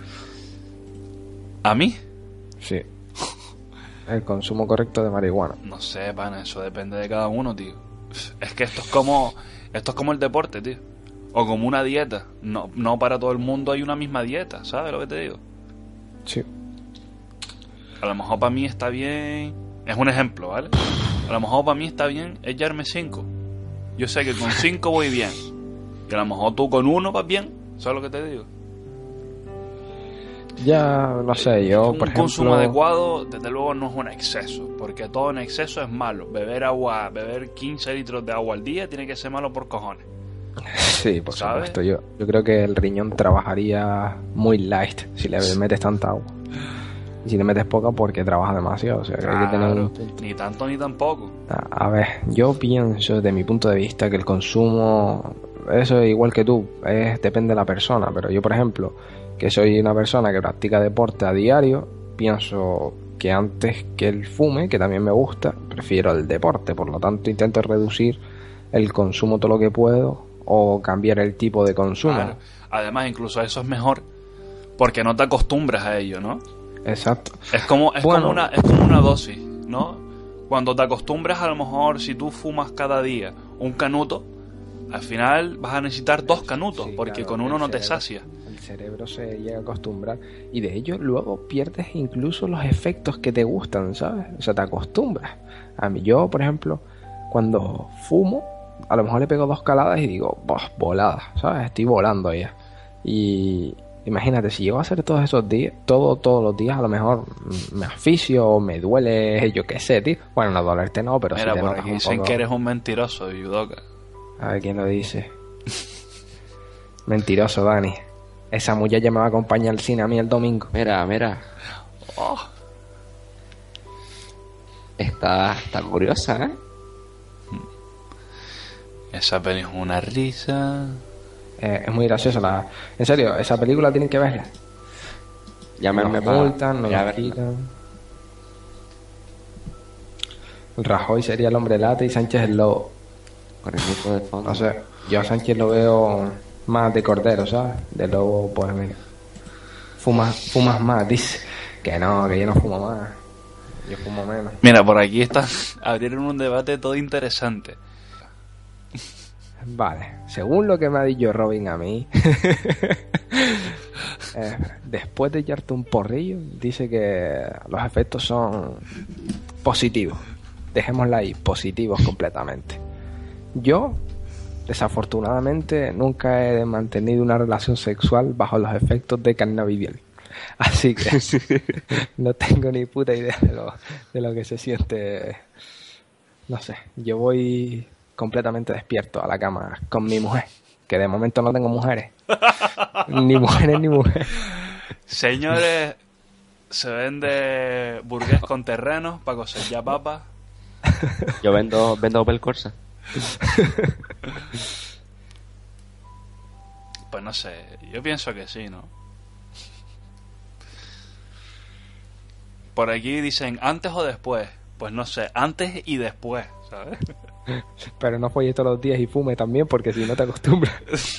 ¿A mí? Sí. El consumo correcto de marihuana. No sé, pana, eso depende de cada uno, tío. Es que esto es como el deporte, tío. O como una dieta. No para todo el mundo hay una misma dieta, ¿sabes lo que te digo? Sí. A lo mejor para mí está bien Es un ejemplo, ¿vale? A lo mejor para mí está bien echarme 5. Yo sé que con 5 voy bien. Y a lo mejor tú con 1 vas bien. ¿Sabes lo que te digo? Ya, no sé, yo, Un por ejemplo... consumo adecuado, desde luego, no es un exceso. Porque todo en exceso es malo. Beber 15 litros de agua al día tiene que ser malo por cojones. Sí, por ¿sabes? supuesto. Yo creo que el riñón trabajaría muy light si le metes tanta agua. Y si le metes poca, porque trabaja demasiado. O sea, que hay que tener un punto. Ni tanto ni tampoco. A ver, yo pienso desde mi punto de vista que el consumo, eso es igual que tú, depende de la persona. Pero yo, por ejemplo, que soy una persona que practica deporte a diario, pienso que antes que el fume, que también me gusta, prefiero el deporte. Por lo tanto, intento reducir el consumo todo lo que puedo o cambiar el tipo de consumo. Claro. Además, incluso eso es mejor porque no te acostumbras a ello, ¿no? Exacto. Es como una dosis, ¿no? Cuando te acostumbras, a lo mejor, si tú fumas cada día un canuto, al final vas a necesitar 2 canutos, Sí, porque claro, con uno no te cerebro, sacia. el cerebro se llega a acostumbrar y de ello luego pierdes incluso los efectos que te gustan, ¿sabes? O sea, te acostumbras. A mí, yo, por ejemplo, cuando fumo, a lo mejor le pego 2 caladas y digo, ¡boh! Volada, ¿sabes? Estoy volando ya. Y imagínate, si llego a hacer todos esos días, todos los días, a lo mejor me asfixio, me duele, yo qué sé, tío. Bueno, no dolerte no, pero Mira, si te por notas aquí un dicen poco... que eres un mentiroso, Yudoka. A ver quién lo dice. Mentiroso, Dani. Esa muchacha me va a acompañar al cine a mí el domingo. Mira. Oh, Está curiosa, ¿eh? esa peli es una risa. Es muy graciosa. En serio, esa película tienen que verla. Ya me Nos multan, nos la quitan. Rajoy sería el hombre lata y Sánchez el lobo. Con el grupo de fondo. No sé, yo a Sánchez lo veo más de cordero, ¿sabes? De lobo, pues mira. Fumas más, dice. Que yo no fumo más. Yo fumo menos. Mira, por aquí abrieron un debate todo interesante. Vale, según lo que me ha dicho Robin a mí, después de echarte un porrillo, dice que los efectos son positivos. Dejémosla ahí, positivos completamente. Yo, desafortunadamente, nunca he mantenido una relación sexual bajo los efectos de cannabidiol. Así que no tengo ni puta idea de lo que se siente. No sé, yo voy completamente despierto a la cama con mi mujer, que de momento no tengo mujeres. Ni mujeres. Señores, se vende burgués con terrenos para cosechar papas. Yo vendo Opel Corsa. Pues no sé, yo pienso que sí, ¿no? Por aquí dicen antes o después. Pues no sé, antes y después, ¿sabes? Pero no folles todos los días y fume también, porque si no te acostumbras.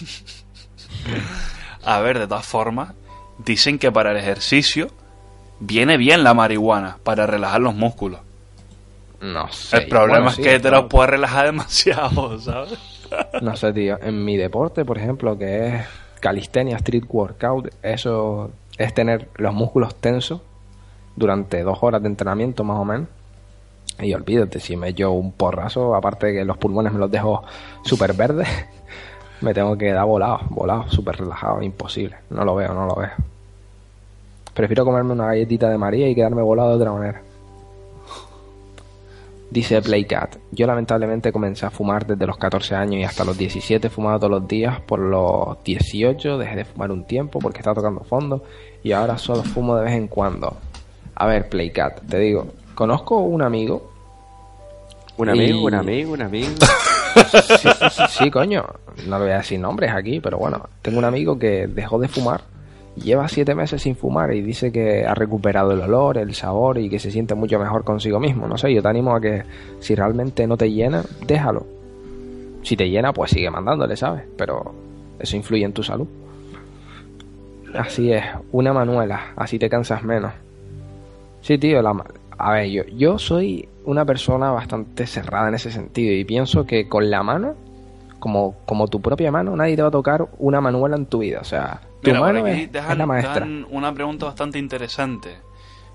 A ver, de todas formas, dicen que para el ejercicio viene bien la marihuana para relajar los músculos. No sé. El problema es sí, que te claro. los puedes relajar demasiado, ¿sabes? No sé, tío. En mi deporte, por ejemplo, que es calistenia, street workout, eso es tener los músculos tensos durante 2 horas de entrenamiento más o menos. Y olvídate, si me echo un porrazo, aparte de que los pulmones me los dejo súper verdes, me tengo que dar volado, súper relajado, imposible. No lo veo. Prefiero comerme una galletita de María y quedarme volado de otra manera. Dice Playcat, yo lamentablemente comencé a fumar desde los 14 años y hasta los 17 he fumado todos los días. Por los 18 dejé de fumar un tiempo porque estaba tocando fondo y ahora solo fumo de vez en cuando. A ver, Playcat, te digo, conozco un amigo. Un amigo. Sí, coño, no le voy a decir nombres aquí, pero bueno, tengo un amigo que dejó de fumar, lleva 7 meses sin fumar y dice que ha recuperado el olor, el sabor y que se siente mucho mejor consigo mismo. No sé, yo te animo a que si realmente no te llena, déjalo. Si te llena, pues sigue mandándole, ¿sabes? Pero eso influye en tu salud. Así es, una manuela, así te cansas menos. Sí, tío, a ver, yo soy una persona bastante cerrada en ese sentido y pienso que con la mano, como tu propia mano, nadie te va a tocar una manuela en tu vida. O sea, tu Mira, mano por aquí es la maestra. dejan una pregunta bastante interesante.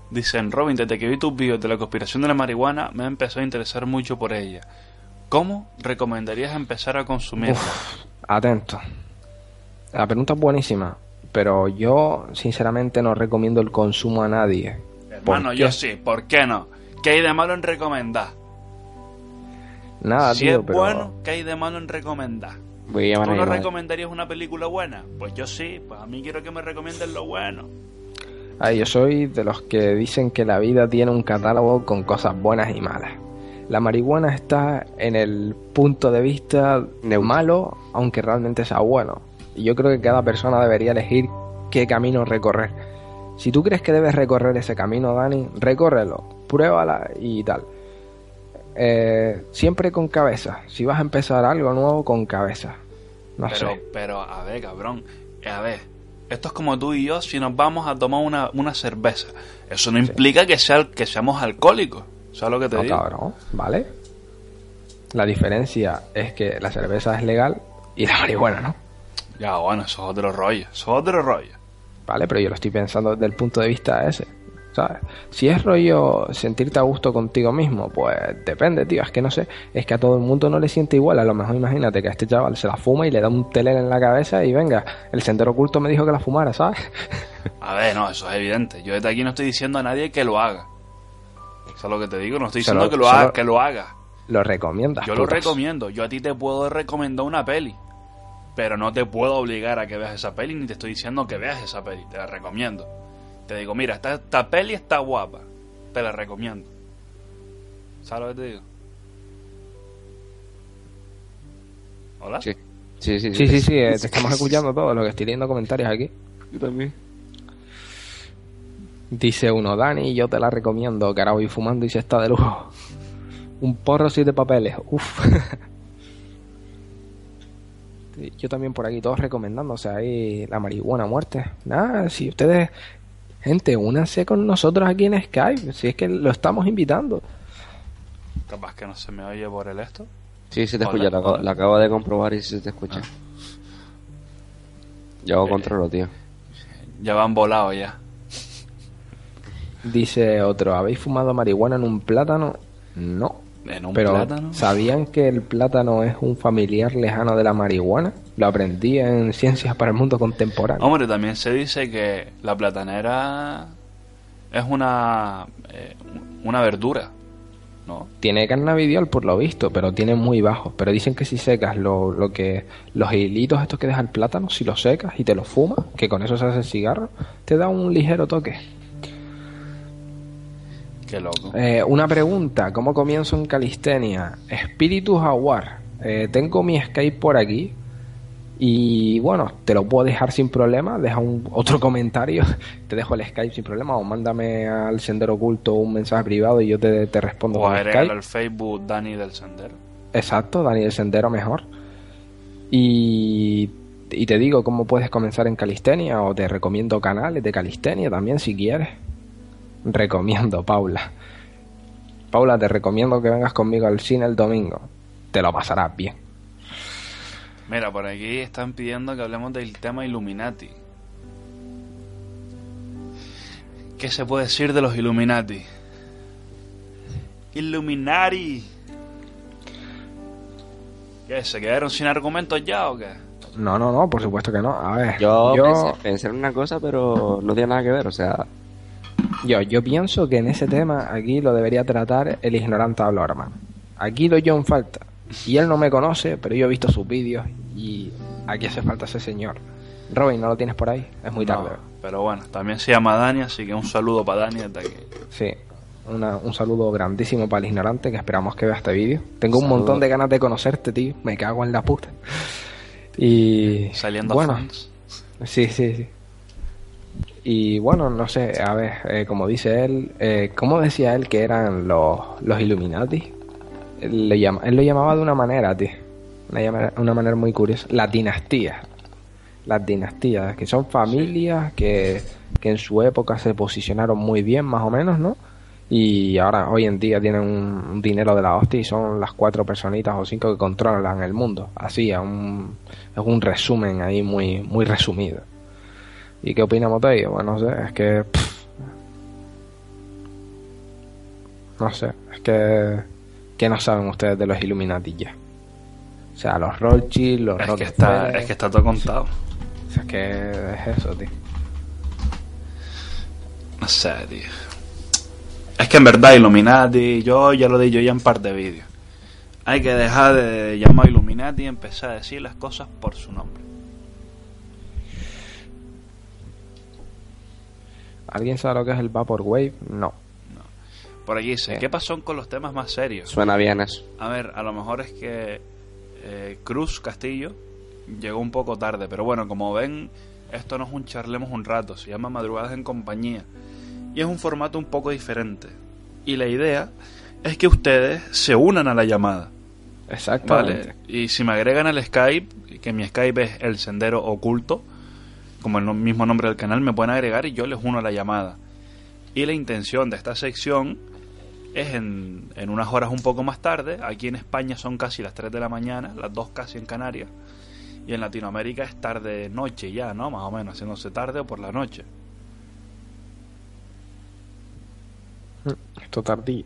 Dicen, Robin, desde que vi tus vídeos de la conspiración de la marihuana, me ha empezado a interesar mucho por ella. ¿Cómo recomendarías empezar a consumirla? Atento. La pregunta es buenísima, pero yo sinceramente no recomiendo el consumo a nadie. Hermano, yo sí, ¿por qué no? ¿Qué hay de malo en recomendar? Nada, si tío, es pero... bueno, ¿qué hay de malo en recomendar? Voy a llamar ¿Tú a mi no madre. recomendarías una película buena? Pues yo sí, pues a mí quiero que me recomienden lo bueno. Ay, yo soy de los que dicen que la vida tiene un catálogo con cosas buenas y malas. La marihuana está en el punto de vista Neutro. malo, aunque realmente sea bueno. Y yo creo que cada persona debería elegir qué camino recorrer. Si tú crees que debes recorrer ese camino, Dani, recórrelo, pruébala y tal. Siempre con cabeza. Si vas a empezar algo nuevo, con cabeza. No sé. Pero, a ver, cabrón, a ver, esto es como tú y yo si nos vamos a tomar una cerveza. Eso no implica que seamos alcohólicos. ¿Sabes lo que te No, digo? cabrón, ¿vale? La diferencia es que la cerveza es legal y la marihuana no. Ya, bueno, eso es otro rollo, Vale, pero yo lo estoy pensando desde el punto de vista ese, ¿sabes? Si es rollo sentirte a gusto contigo mismo, pues depende, tío, es que no sé, es que a todo el mundo no le siente igual. A lo mejor imagínate que a este chaval se la fuma y le da un teler en la cabeza y venga, el sendero oculto me dijo que la fumara, ¿sabes? A ver, no, eso es evidente. Yo desde aquí no estoy diciendo a nadie que lo haga. Eso es lo que te digo, no estoy diciendo Solo- que lo solo- haga, que lo haga. Lo recomiendas. Yo lo putas. recomiendo. Yo a ti te puedo recomendar una peli, pero no te puedo obligar a que veas esa peli, ni te estoy diciendo que veas esa peli. Te la recomiendo. Te digo, mira, esta peli está guapa. Te la recomiendo. ¿Sabes lo que te digo? ¿Hola? Sí. Sí, Sí, te estamos escuchando todo, lo que estoy leyendo comentarios aquí. Yo también. Dice uno, Dani, yo te la recomiendo, que ahora voy fumando y se está de lujo. Un porro 7 papeles, uff. Yo también por aquí, todos recomendándose ahí la marihuana a muerte. Nada, si ustedes, gente, únanse con nosotros aquí en Skype, si es que lo estamos invitando. Capaz que no se me oye por el esto. Sí, se te Hola, escucha, hola. la acabo de comprobar y se te escucha. Yo controlo, tío. Ya van volados ya. Dice otro, ¿habéis fumado marihuana en un plátano? No. ¿En un Pero plátano? ¿sabían que el plátano es un familiar lejano de la marihuana? Lo aprendí en Ciencias para el Mundo Contemporáneo. Hombre, también se dice que la platanera es una verdura, ¿no? Tiene cannabidiol por lo visto, pero tiene muy bajo. Pero dicen que si secas los hilitos estos que deja el plátano, si los secas y te los fumas, que con eso se hace el cigarro, te da un ligero toque. Qué loco. Una pregunta, ¿cómo comienzo en calistenia? Espíritu Jaguar. Tengo mi Skype por aquí y bueno, te lo puedo dejar sin problema. Deja otro comentario, te dejo el Skype sin problema, o mándame al Sendero Oculto un mensaje privado y yo te respondo O con agrégalo Skype. al Facebook Dani del Sendero. Exacto, Dani del Sendero mejor. Y te digo cómo puedes comenzar en calistenia, o te recomiendo canales de calistenia también si quieres. Recomiendo, Paula. Paula, te recomiendo que vengas conmigo al cine el domingo. Te lo pasarás bien. Mira, por aquí están pidiendo que hablemos del tema Illuminati. ¿Qué se puede decir de los Illuminati? Illuminati. ¿Qué? ¿Se quedaron sin argumentos ya o qué? No, por supuesto que no. A ver, Yo pensé en una cosa, pero no tiene nada que ver, o sea... Yo pienso que en ese tema aquí lo debería tratar el ignorante hablo, hermano. Aquí lo John falta. Y él no me conoce, pero yo he visto sus vídeos y aquí hace falta ese señor. Robin, ¿no lo tienes por ahí? Es muy tarde. No, pero bueno, también se llama Dani, así que un saludo para Dani desde aquí. Sí, un saludo grandísimo para el ignorante, que esperamos que vea este vídeo. Tengo un Saludo. montón de ganas de conocerte, tío. Me cago en la puta. Y Saliendo bueno, fans. sí. Y bueno, no sé, a ver, como dice él, ¿cómo decía él que eran los Illuminati? Él lo llamaba de una manera, tío. Una manera muy curiosa. Las dinastías, que son familias que en su época se posicionaron muy bien, más o menos, ¿no? Y ahora, hoy en día, tienen un dinero de la hostia y son las 4 personitas o 5 que controlan el mundo. Así, es un resumen ahí muy, muy resumido. ¿Y qué opinamos de ello? Bueno, no sé, es que... No sé, es que... ¿Qué no saben ustedes de los Illuminati ya? O sea, los Rothschild, los Rockefeller... Es que está todo contado. O sea, es que es eso, tío. No sé, tío. Es que en verdad Illuminati, yo ya lo he dicho ya en par de vídeos. Hay que dejar de llamar Illuminati y empezar a decir las cosas por su nombre. ¿Alguien sabe lo que es el Vaporwave? No. Por aquí dice, ¿qué pasó con los temas más serios? Suena bien eso. A ver, a lo mejor es que Cruz Castillo llegó un poco tarde, pero bueno, como ven, esto no es un charlemos un rato, se llama Madrugadas en Compañía y es un formato un poco diferente. Y la idea es que ustedes se unan a la llamada. Exactamente. Vale, y si me agregan al Skype, que mi Skype es El Sendero Oculto, como el mismo nombre del canal, me pueden agregar y yo les uno a la llamada. Y la intención de esta sección es en unas horas un poco más tarde. Aquí en España son casi las 3 de la mañana, las 2 casi en Canarias, y en Latinoamérica es tarde-noche ya, ¿no? Más o menos, haciéndose tarde o por la noche. Esto tardí.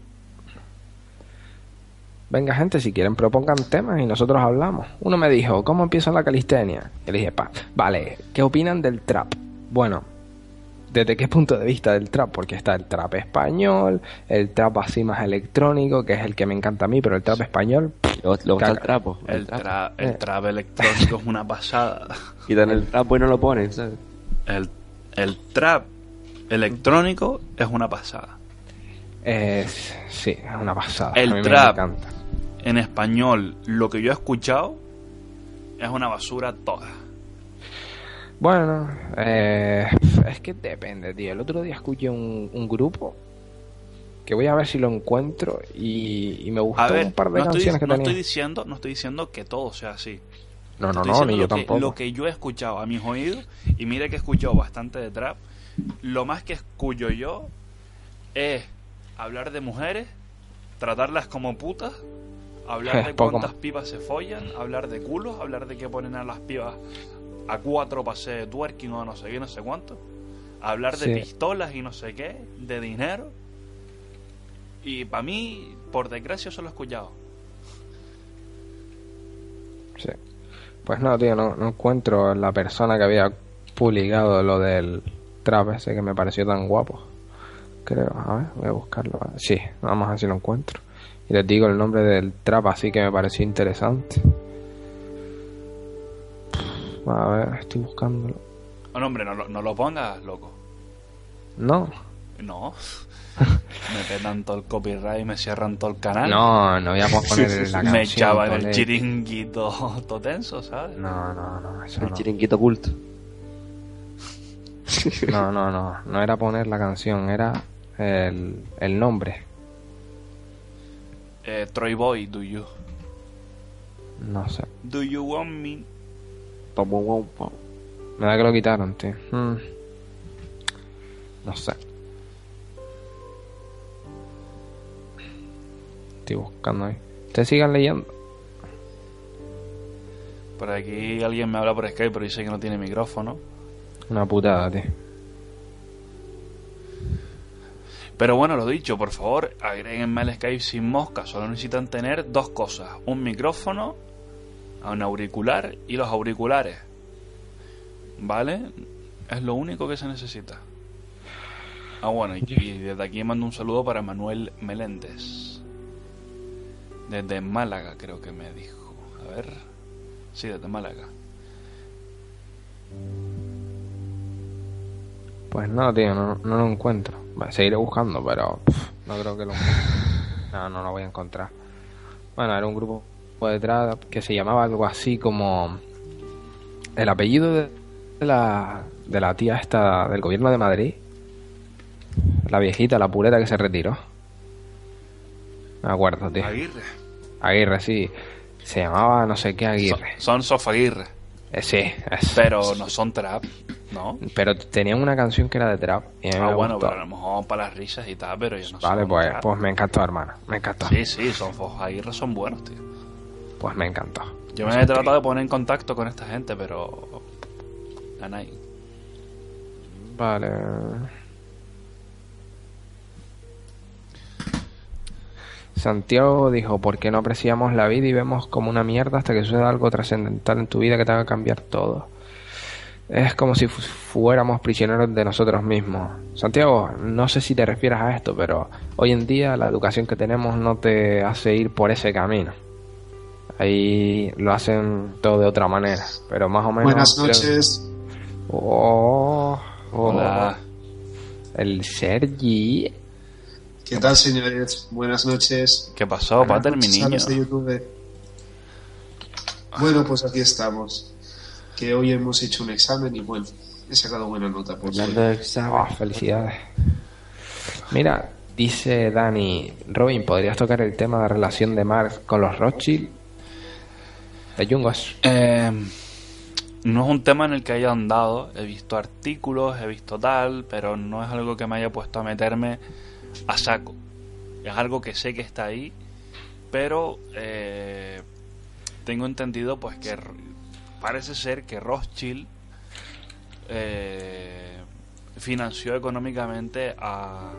Venga, gente, si quieren propongan temas y nosotros hablamos. Uno me dijo, ¿cómo empieza la calistenia? Y le dije, vale, ¿qué opinan del trap? Bueno, ¿desde qué punto de vista del trap? Porque está el trap español, el trap así más electrónico, que es el que me encanta a mí, pero el trap español... Luego está el trapo. El trap electrónico es una pasada. Quitan el trapo y no lo ponen, ¿sabes? El trap electrónico es una pasada. Sí, es una pasada. El a mí trap me encanta. En español, lo que yo he escuchado, es una basura toda. Bueno, es que depende, tío. El otro día escuché un grupo que voy a ver si lo encuentro y me gustó un par de canciones que tenía. No estoy diciendo que todo sea así. No, ni yo tampoco. Lo que yo he escuchado a mis oídos, y mire que he escuchado bastante de trap, lo más que escucho yo es hablar de mujeres, tratarlas como putas, hablar de cuántas pibas se follan, hablar de culos, hablar de que ponen a las pibas a 4 para hacer twerking o no sé qué, no sé cuánto, hablar de pistolas y no sé qué, de dinero. Y para mí, por desgracia, eso lo he escuchado. Sí. Pues no, tío, no encuentro la persona que había publicado lo del trap ese que me pareció tan guapo. Creo, a ver, voy a buscarlo. Sí, vamos a ver si lo encuentro. Y les digo el nombre del trap así que me pareció interesante. A ver, estoy buscándolo. No, hombre, no lo pongas, loco. No. Me petan todo el copyright y me cierran todo el canal. No voy a poner la canción. Me echaban el chiringuito todo tenso, ¿sabes? No, eso el chiringuito oculto. No era poner la canción, era el nombre. Troy Boy, do you? No sé. Do you want me? Me da que lo quitaron, tío. No sé. Estoy buscando ahí. Ustedes sigan leyendo. Por aquí alguien me habla por Skype, pero dice que no tiene micrófono. Una putada, tío. Pero bueno, lo dicho, por favor, agréguenme al Skype sin mosca. Solo necesitan tener 2 cosas: un micrófono, un auricular y los auriculares. ¿Vale? Es lo único que se necesita. Bueno, y desde aquí mando un saludo para Manuel Meléndez. Desde Málaga, creo que me dijo. A ver. Sí, desde Málaga. Pues no, tío, no lo encuentro. Seguiré buscando, pero no creo que lo encuentre. No lo voy a encontrar. Bueno, era un grupo de trap que se llamaba algo así como el apellido de la tía esta del gobierno de Madrid, la viejita, la pureta que se retiró. Me acuerdo, tío. Aguirre, sí. Se llamaba no sé qué Aguirre. Son Sofaguirre. Sí. Pero no son trap, ¿no? Pero tenían una canción que era de trap. Y a mí me bueno, gustó. pero a lo mejor para las risas y tal, pero yo no sé. Vale, pues me encantó, hermano. Me encantó. Sí, son Sofaguirre, son buenos, tío. Pues me encantó. Yo me he tratado de poner en contacto con esta gente, pero... Nanay. Vale. Santiago dijo, ¿por qué no apreciamos la vida y vemos como una mierda hasta que suceda algo trascendental en tu vida que te haga cambiar todo? Es como si fuéramos prisioneros de nosotros mismos. Santiago, no sé si te refieres a esto, pero hoy en día la educación que tenemos no te hace ir por ese camino. Ahí lo hacen todo de otra manera, pero más o menos... Buenas noches. Hola. El Sergi. ¿Qué tal, señores? Buenas noches. ¿Qué pasó, Pater, mi niño? De YouTube. Bueno, pues aquí estamos. Que hoy hemos hecho un examen y bueno, he sacado buena nota por Hablando de examen. Felicidades. Mira, dice Dani, Robin, ¿podrías tocar el tema de la relación de Marx con los Rothschild? De Jungos. No es un tema en el que haya andado. He visto artículos, he visto tal, pero no es algo que me haya puesto a meterme a saco. Es algo que sé que está ahí, pero tengo entendido pues que parece ser que Rothschild financió económicamente a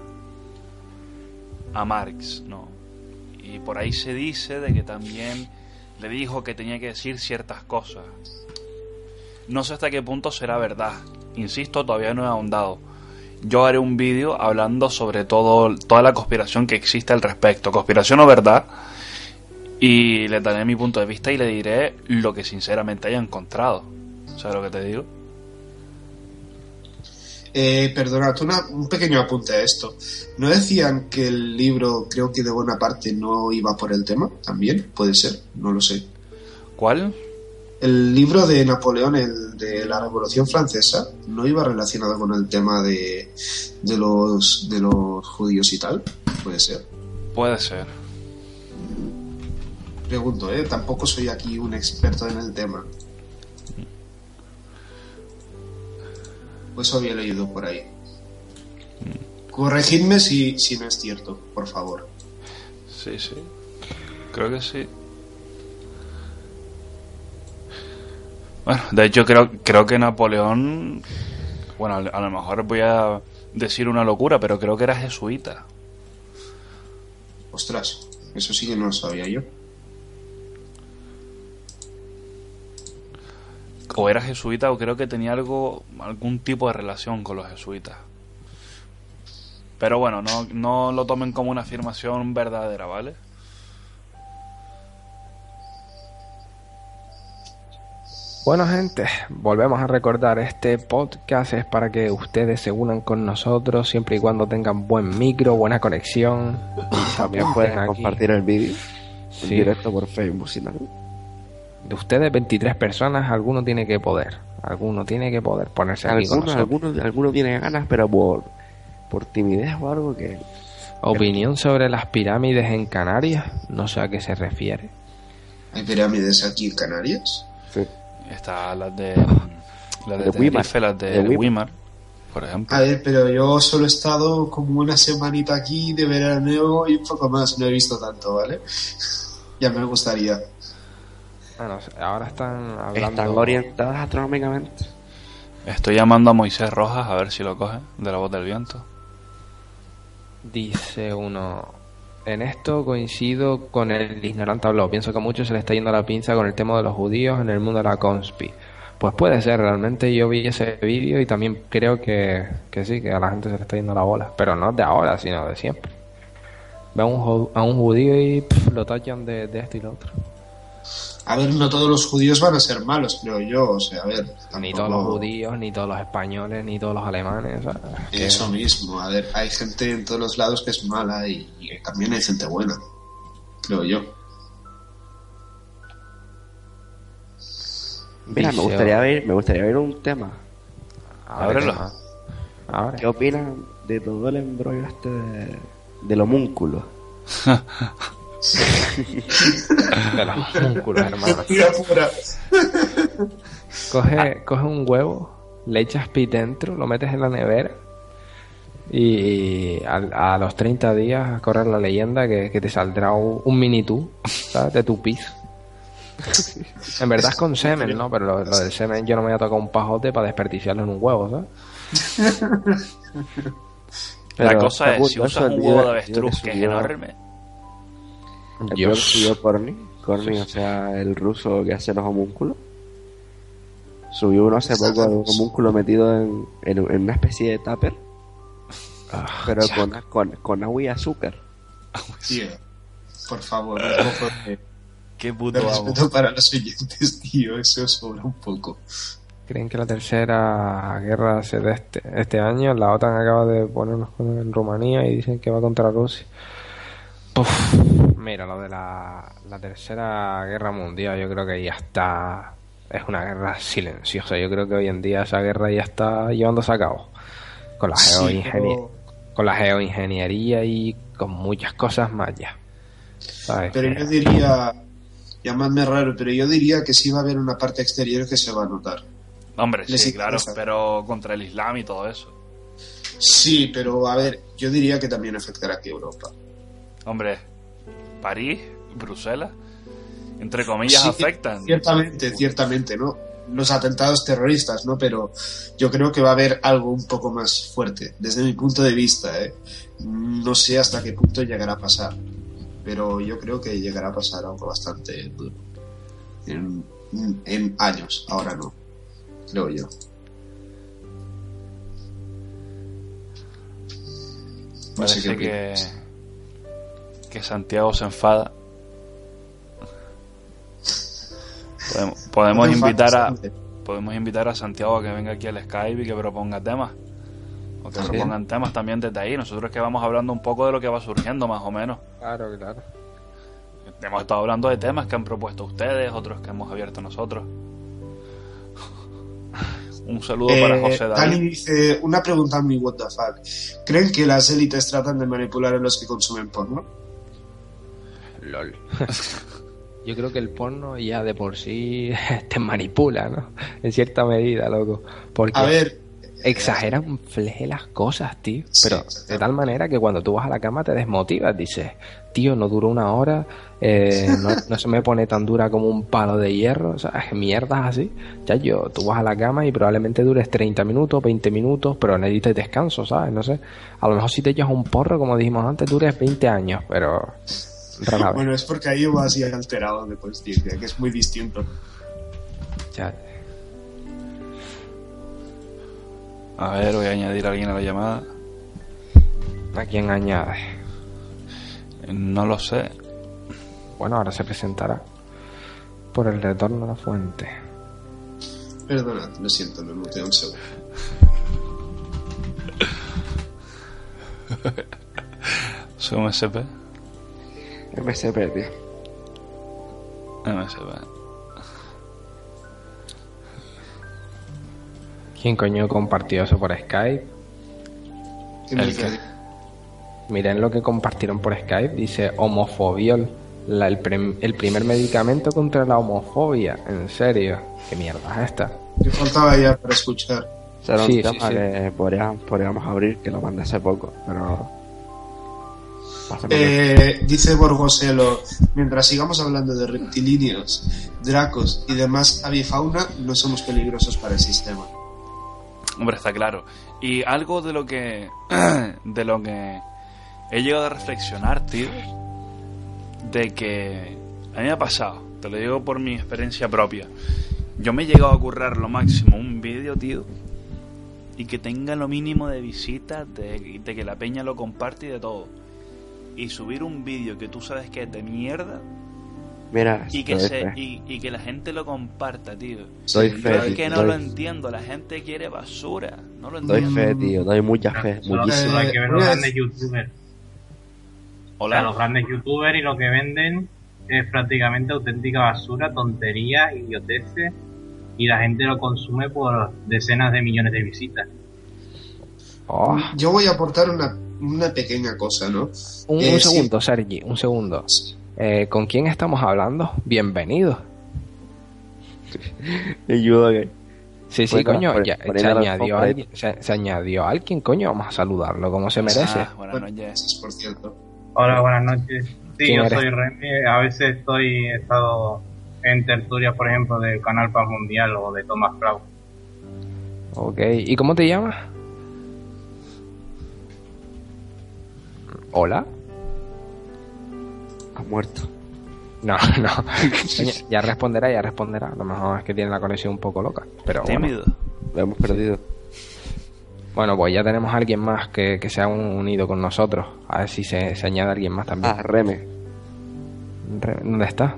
Marx, ¿no? Y por ahí se dice de que también le dijo que tenía que decir ciertas cosas. No sé hasta qué punto será verdad. Insisto, todavía no he ahondado. Yo haré un vídeo hablando sobre toda la conspiración que existe al respecto. Conspiración o verdad. Y le daré mi punto de vista y le diré lo que sinceramente haya encontrado. ¿Sabes lo que te digo? Perdona, un pequeño apunte a esto. ¿No decían que el libro, creo que de buena parte, no iba por el tema? ¿También? ¿Puede ser? No lo sé. ¿Cuál? El libro de Napoleón, el de la Revolución Francesa, ¿no iba relacionado con el tema de los judíos y tal? ¿Puede ser? Puede ser. Pregunto, tampoco soy aquí un experto en el tema. Pues había leído por ahí. Corregidme si no es cierto, por favor. Sí. Creo que sí. Bueno, de hecho creo que Napoleón... Bueno, a lo mejor voy a decir una locura, pero creo que era jesuita. Ostras, eso sí que no lo sabía yo. O era jesuita o creo que tenía algún tipo de relación con los jesuitas. Pero bueno, no lo tomen como una afirmación verdadera, ¿vale? Bueno, gente, volvemos a recordar, este podcast es para que ustedes se unan con nosotros siempre y cuando tengan buen micro, buena conexión. Y También pueden aquí compartir el vídeo en Sí. directo por Facebook, si no. De ustedes, 23 personas, alguno tiene que poder ponerse aquí con nosotros. Alguno tiene ganas, pero por timidez o algo que... Opinión sobre las pirámides en Canarias, no sé a qué se refiere. ¿Hay pirámides aquí en Canarias? Sí. Está las de Weimar. Tenerife, las de Weimar, por ejemplo. A ver, pero yo solo he estado como una semanita aquí de veraneo y un poco más, no he visto tanto, ¿vale? Ya me gustaría. No sé, ahora están hablando... Están orientadas astronómicamente. Estoy llamando a Moisés Rojas a ver si lo coge, de La Voz del Viento. Dice uno, en esto coincido con el ignorante habló. Pienso que a muchos se le está yendo la pinza con el tema de los judíos en el mundo de la conspi. Pues puede ser, realmente yo vi ese vídeo y también creo que sí, que a la gente se le está yendo la bola. Pero no de ahora, sino de siempre. Ve a un judío y lo tachan de esto y lo otro. A ver, no todos los judíos van a ser malos, creo yo. O sea, a ver, tampoco... Ni todos los judíos, ni todos los españoles, ni todos los alemanes. O sea, Eso mismo, a ver, hay gente en todos los lados que es mala y también hay gente buena, creo yo. Mira, me gustaría ver un tema. Ábrelo. Ahora. ¿Qué opinan de todo el embrollo este del homúnculo? De los homúnculos, hermano. Tira fuera. Coge un huevo, le echas pis dentro, lo metes en la nevera y a los 30 días a correr la leyenda que te saldrá un mini tú, ¿sabes? De tu pis. En verdad es con semen, ¿no? Pero lo del semen yo no me voy a tocar un pajote para desperdiciarlo en un huevo, ¿sabes? La Pero cosa está es, si cool, usas eso un yo- huevo de yo avestruz que que es subió- enorme, El Dios. subió Corny, o sea, el ruso que hace los homúnculos. Subió uno hace poco, un homúnculo metido en una especie de tupper, pero con agua y azúcar. Tío, por favor, un poco Qué de puto amo. respeto para los oyentes, tío, eso sobra un poco. ¿Creen que la tercera guerra se dé este año? La OTAN acaba de ponernos en Rumanía y dicen que va contra Rusia. Uf, mira, lo de la tercera guerra mundial, yo creo que ya está. Es una guerra silenciosa. Yo creo que hoy en día esa guerra ya está llevándose a cabo. Con la Sí, con la geoingeniería y con muchas cosas más ya. ¿Sabes? pero yo diría, llamadme raro, pero yo diría que sí va a haber una parte exterior que se va a notar. Hombre, Les sí, claro, interesa. pero contra el Islam y todo eso. Sí, pero a ver, yo diría que también afectará aquí a Europa. Hombre, París, Bruselas, entre comillas, Sí, afectan. ciertamente, ¿no? Los atentados terroristas, ¿no? Pero yo creo que va a haber algo un poco más fuerte, desde mi punto de vista, ¿eh? No sé hasta qué punto llegará a pasar, pero yo creo que llegará a pasar algo bastante duro. En años, ahora no, creo yo. No sé qué Parece opinas. que Santiago se enfada. Podemos No invitar a bastante. podemos invitar a Santiago a que venga aquí al Skype y que proponga temas. O que También. propongan temas también desde ahí. Nosotros que vamos hablando un poco de lo que va surgiendo, más o menos. Claro, claro. Hemos estado hablando de temas que han propuesto ustedes, otros que hemos abierto nosotros. Un saludo para José Dani David. dice, una pregunta muy what the fuck. ¿Creen que las élites tratan de manipular a los que consumen porno? LOL. Yo creo que el porno ya de por sí te manipula, ¿no? En cierta medida, loco. Porque A ver, exageran fleje las cosas, tío. Sí, Pero de tal manera que cuando tú vas a la cama te desmotivas. Dices, tío, no duró una hora, no se me pone tan dura como un palo de hierro. ¿Sabes? Mierdas así. Ya tú vas a la cama y probablemente dures 30 minutos, 20 minutos, pero necesites descanso, ¿sabes? No sé. A lo mejor si te echas un porro, como dijimos antes, dures 20 años, pero rara vez. bueno, es porque ahí vas ya alterado de conciencia, que es muy distinto. Ya. A ver, voy a añadir a alguien a la llamada. ¿A quién añade? No lo sé. Bueno, ahora se presentará por el retorno a la fuente. Perdonad, lo siento, me muteé un segundo. Soy MSP. MSP, tío. MSP. ¿Quién coño compartió eso por Skype? ¿Qué me ¿El dice? qué? Miren lo que compartieron por Skype. Dice homofobiol. El primer medicamento contra la homofobia. En serio. ¿Qué mierda es esta? Me faltaba ya para escuchar. Será Sí, un tema sí. que podríamos abrir, que lo mandé hace poco, pero... pasa porque- Dice Borgoselo, mientras sigamos hablando de reptilíneos, dracos y demás avifauna, no somos peligrosos para el sistema. Hombre, está claro. Y algo de lo que he llegado a reflexionar, tío, de que a mí me ha pasado, te lo digo por mi experiencia propia. Yo me he llegado a currar lo máximo un vídeo, tío, y que tenga lo mínimo de visitas, de que la peña lo comparte y de todo. Y subir un vídeo que tú sabes que es de mierda Mira, y que doy se fe. y que la gente lo comparta, tío. Doy Sí, fe, Yo es que no doy- lo entiendo, la gente quiere basura, no lo Doy entiendo. fe, tío, doy mucha fe, Solo muchísima. hay que ver los grandes youtubers. O sea, los Hola. grandes youtubers y lo que venden es prácticamente auténtica basura, tonterías, idioteces, y la gente lo consume por decenas de millones de visitas. Oh, Yo voy a aportar una pequeña cosa, ¿no? un Sí. segundo, Sergi, un segundo. ¿Con quién estamos hablando? Bienvenido. Y ayuda que... Sí, sí, Bueno, coño, pues, ya, se poniéndolo añadió por ahí. alguien, se añadió alguien, coño, vamos a saludarlo como se merece. Ah, buenas Bueno, noches. gracias, por cierto. Hola, buenas noches. Sí, ¿Quién yo eres? soy Remy. A veces he estado en tertulias, por ejemplo, del Canal Paz Mundial o de Thomas Crown. Ok, ¿y cómo te llamas? Hola. has muerto. No. Coño, ya responderá. A lo mejor es que tiene la conexión un poco loca. Pero bueno. Tímido. Lo hemos perdido. Bueno, pues ya tenemos a alguien más que se ha unido con nosotros. A ver si se añade alguien más también. Reme. ¿Dónde está?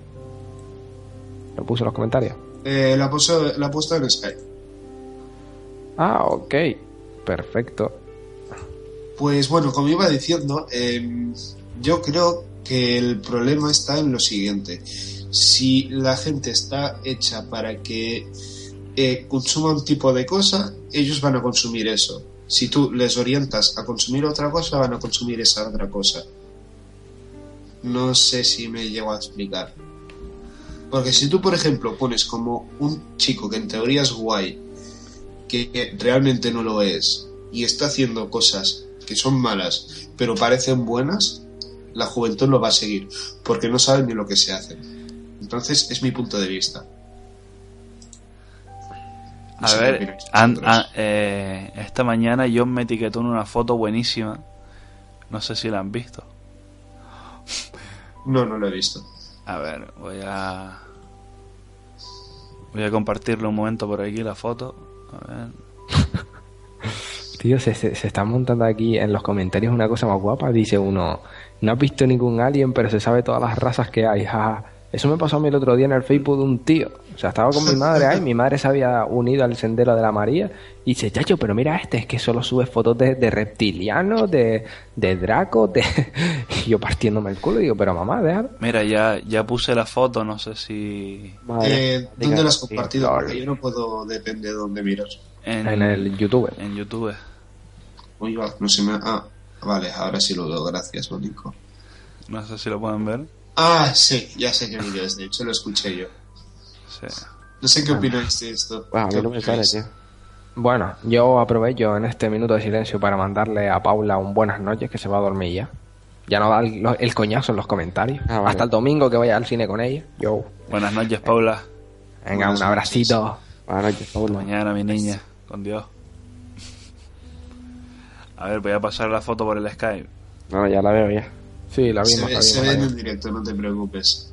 ¿Lo puso en los comentarios? La ha puesto en Skype. Ah, ok. Perfecto. Pues bueno, como iba diciendo, yo creo que el problema está en lo siguiente. Si la gente está hecha para que consuma un tipo de cosa, ellos van a consumir eso. Si tú les orientas a consumir otra cosa, van a consumir esa otra cosa. No sé si me llego a explicar. Porque si tú, por ejemplo, pones como un chico que en teoría es guay, que realmente no lo es, y está haciendo cosas que son malas, pero parecen buenas, la juventud lo va a seguir, porque no saben ni lo que se hace. Entonces, es mi punto de vista. No A sé ver, qué opináis vosotros. esta mañana John me etiquetó en una foto buenísima. No sé si la han visto. No lo he visto. A ver, voy a compartirle un momento por aquí la foto. A ver. Tío, se está montando aquí en los comentarios una cosa más guapa. Dice uno, no has visto ningún alien, pero se sabe todas las razas que hay. Jaja. Eso me pasó a mí el otro día en el Facebook de un tío. O sea, estaba con mi madre ahí, mi madre se había unido al sendero de la María. Y dice, chacho, pero mira es que solo sube fotos de reptilianos, de Draco, Y yo partiéndome el culo, digo, pero mamá, déjalo. Mira, ya puse la foto, no sé si... ¿Dónde la has compartido? Porque yo no puedo, depende de dónde miras. En el YouTube. En YouTube. Oiga, no se me... Ah, vale, ahora sí lo veo, gracias, Bonico. No sé si lo pueden ver. Ah, sí, ya sé qué vídeo es, de hecho lo escuché yo. Sí. No sé qué opináis de esto. A mí no me sale, tío. Bueno, yo aprovecho en este minuto de silencio para mandarle a Paula un buenas noches, que se va a dormir ya. Ya no da el coñazo en los comentarios. Vale. Hasta el domingo que vaya al cine con ella. Yo. Buenas noches, Paula. Venga, Buenas un abracito. Buenas noches, Paulo. Mañana, mi niña. Con Dios. A ver, voy a pasar la foto por el Skype. No, ya la veo ya. Sí, la vimos. Se ve en el directo, no te preocupes.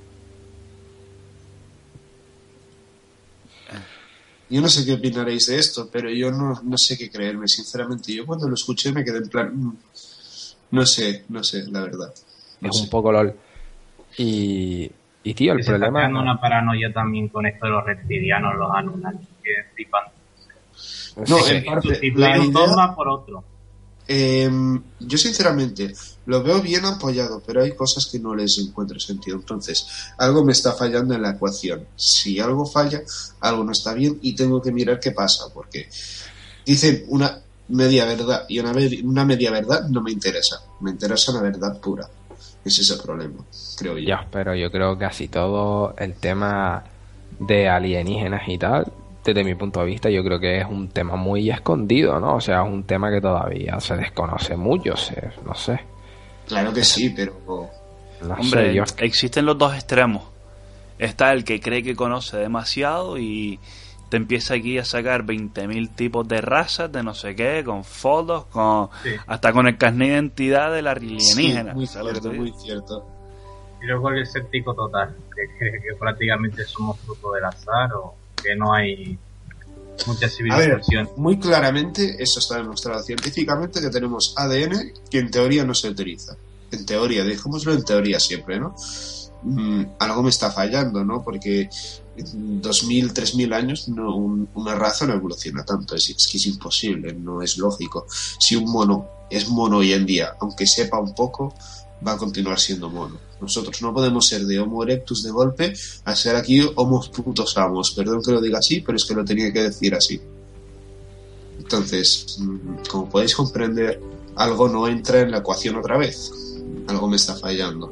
Yo no sé qué opinaréis de esto, pero yo no sé qué creerme, sinceramente. Yo cuando lo escuché me quedé en plan... No sé, la verdad. No Es sé. un poco LOL. Y tío, el Se está problema... creando una paranoia también con esto de los reptilianos, los Anunnaki, que flipan. No, Sí, en parte, Sustituir la un idea... dogma por otro. Yo sinceramente lo veo bien apoyado, pero hay cosas que no les encuentro sentido. Entonces, algo me está fallando en la ecuación. Si algo falla, algo no está bien y tengo que mirar qué pasa, porque dicen una media verdad y una media verdad no me interesa. Me interesa la verdad pura. Ese es el problema, creo yo. Ya, pero yo creo que casi todo el tema de alienígenas y tal, desde mi punto de vista, yo creo que es un tema muy escondido, ¿no? O sea, es un tema que todavía se desconoce mucho, no sé. Claro que sí, pero... No Hombre, sé, yo... existen los dos extremos. Está el que cree que conoce demasiado y te empieza aquí a sacar 20.000 tipos de razas, de no sé qué, con fotos, Sí. hasta con el carnet de identidad de la alienígena. Sí, muy ¿sabes lo que cierto, te muy digo? cierto. Y luego el escéptico total, que prácticamente somos fruto del azar o que no hay mucha A ver, civilización. muy claramente, eso está demostrado científicamente, que tenemos ADN que en teoría no se utiliza. En teoría, dejémoslo en teoría siempre, ¿no? Algo me está fallando, ¿no? Porque en 2.000, 3.000 años una raza no evoluciona tanto. Es que es imposible, no es lógico. Si un mono es mono hoy en día, aunque sepa un poco, va a continuar siendo mono. Nosotros no podemos ser de Homo erectus de golpe a ser aquí Homo putos amos. Perdón que lo diga así, pero es que lo tenía que decir así. Entonces, como podéis comprender, algo no entra en la ecuación otra vez. Algo me está fallando.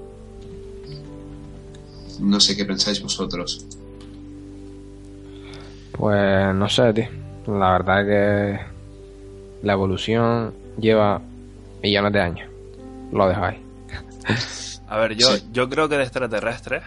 No sé qué pensáis vosotros. Pues no sé, tío. La verdad es que la evolución lleva millones de años. Lo dejáis. A ver, Sí. yo creo que de extraterrestres,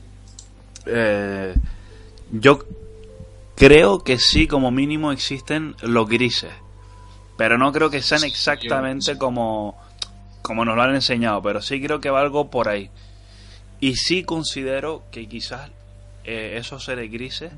yo creo que sí, como mínimo existen los grises, pero no creo que sean exactamente como como nos lo han enseñado, pero sí creo que va algo por ahí. Y sí considero que quizás esos seres grises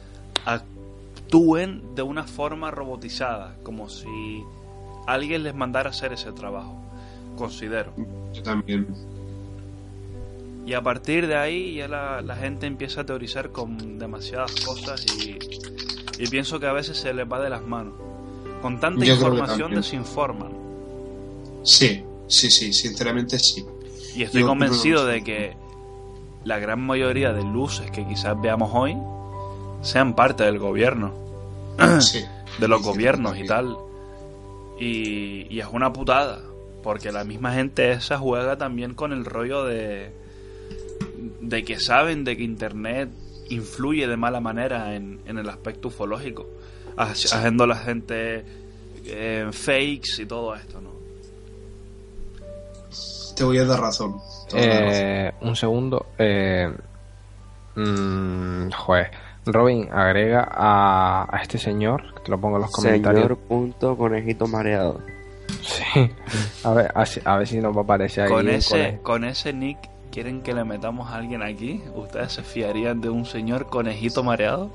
actúen de una forma robotizada, como si alguien les mandara a hacer ese trabajo. Considero. Yo también. Y a partir de ahí ya la gente empieza a teorizar con demasiadas cosas y pienso que a veces se les va de las manos. Con tanta Yo creo que información también. desinforman. Sí, sinceramente sí. Y estoy Yo convencido creo que de que la gran mayoría de luces que quizás veamos hoy sean parte del gobierno, sí. de los Sí, gobiernos y sí. tal. Y es una putada, porque la misma gente esa juega también con el rollo de que saben de que Internet influye de mala manera en el aspecto ufológico, haciendo a la gente fakes y todo esto, ¿no? Te voy a dar razón. Un segundo. Joder. Robin, agrega a este señor, que te lo pongo en los comentarios. Señor punto conejito mareado. Sí. A ver si nos va a aparecer ahí. Con ese nick, ¿quieren que le metamos a alguien aquí? ¿Ustedes se fiarían de un señor conejito mareado?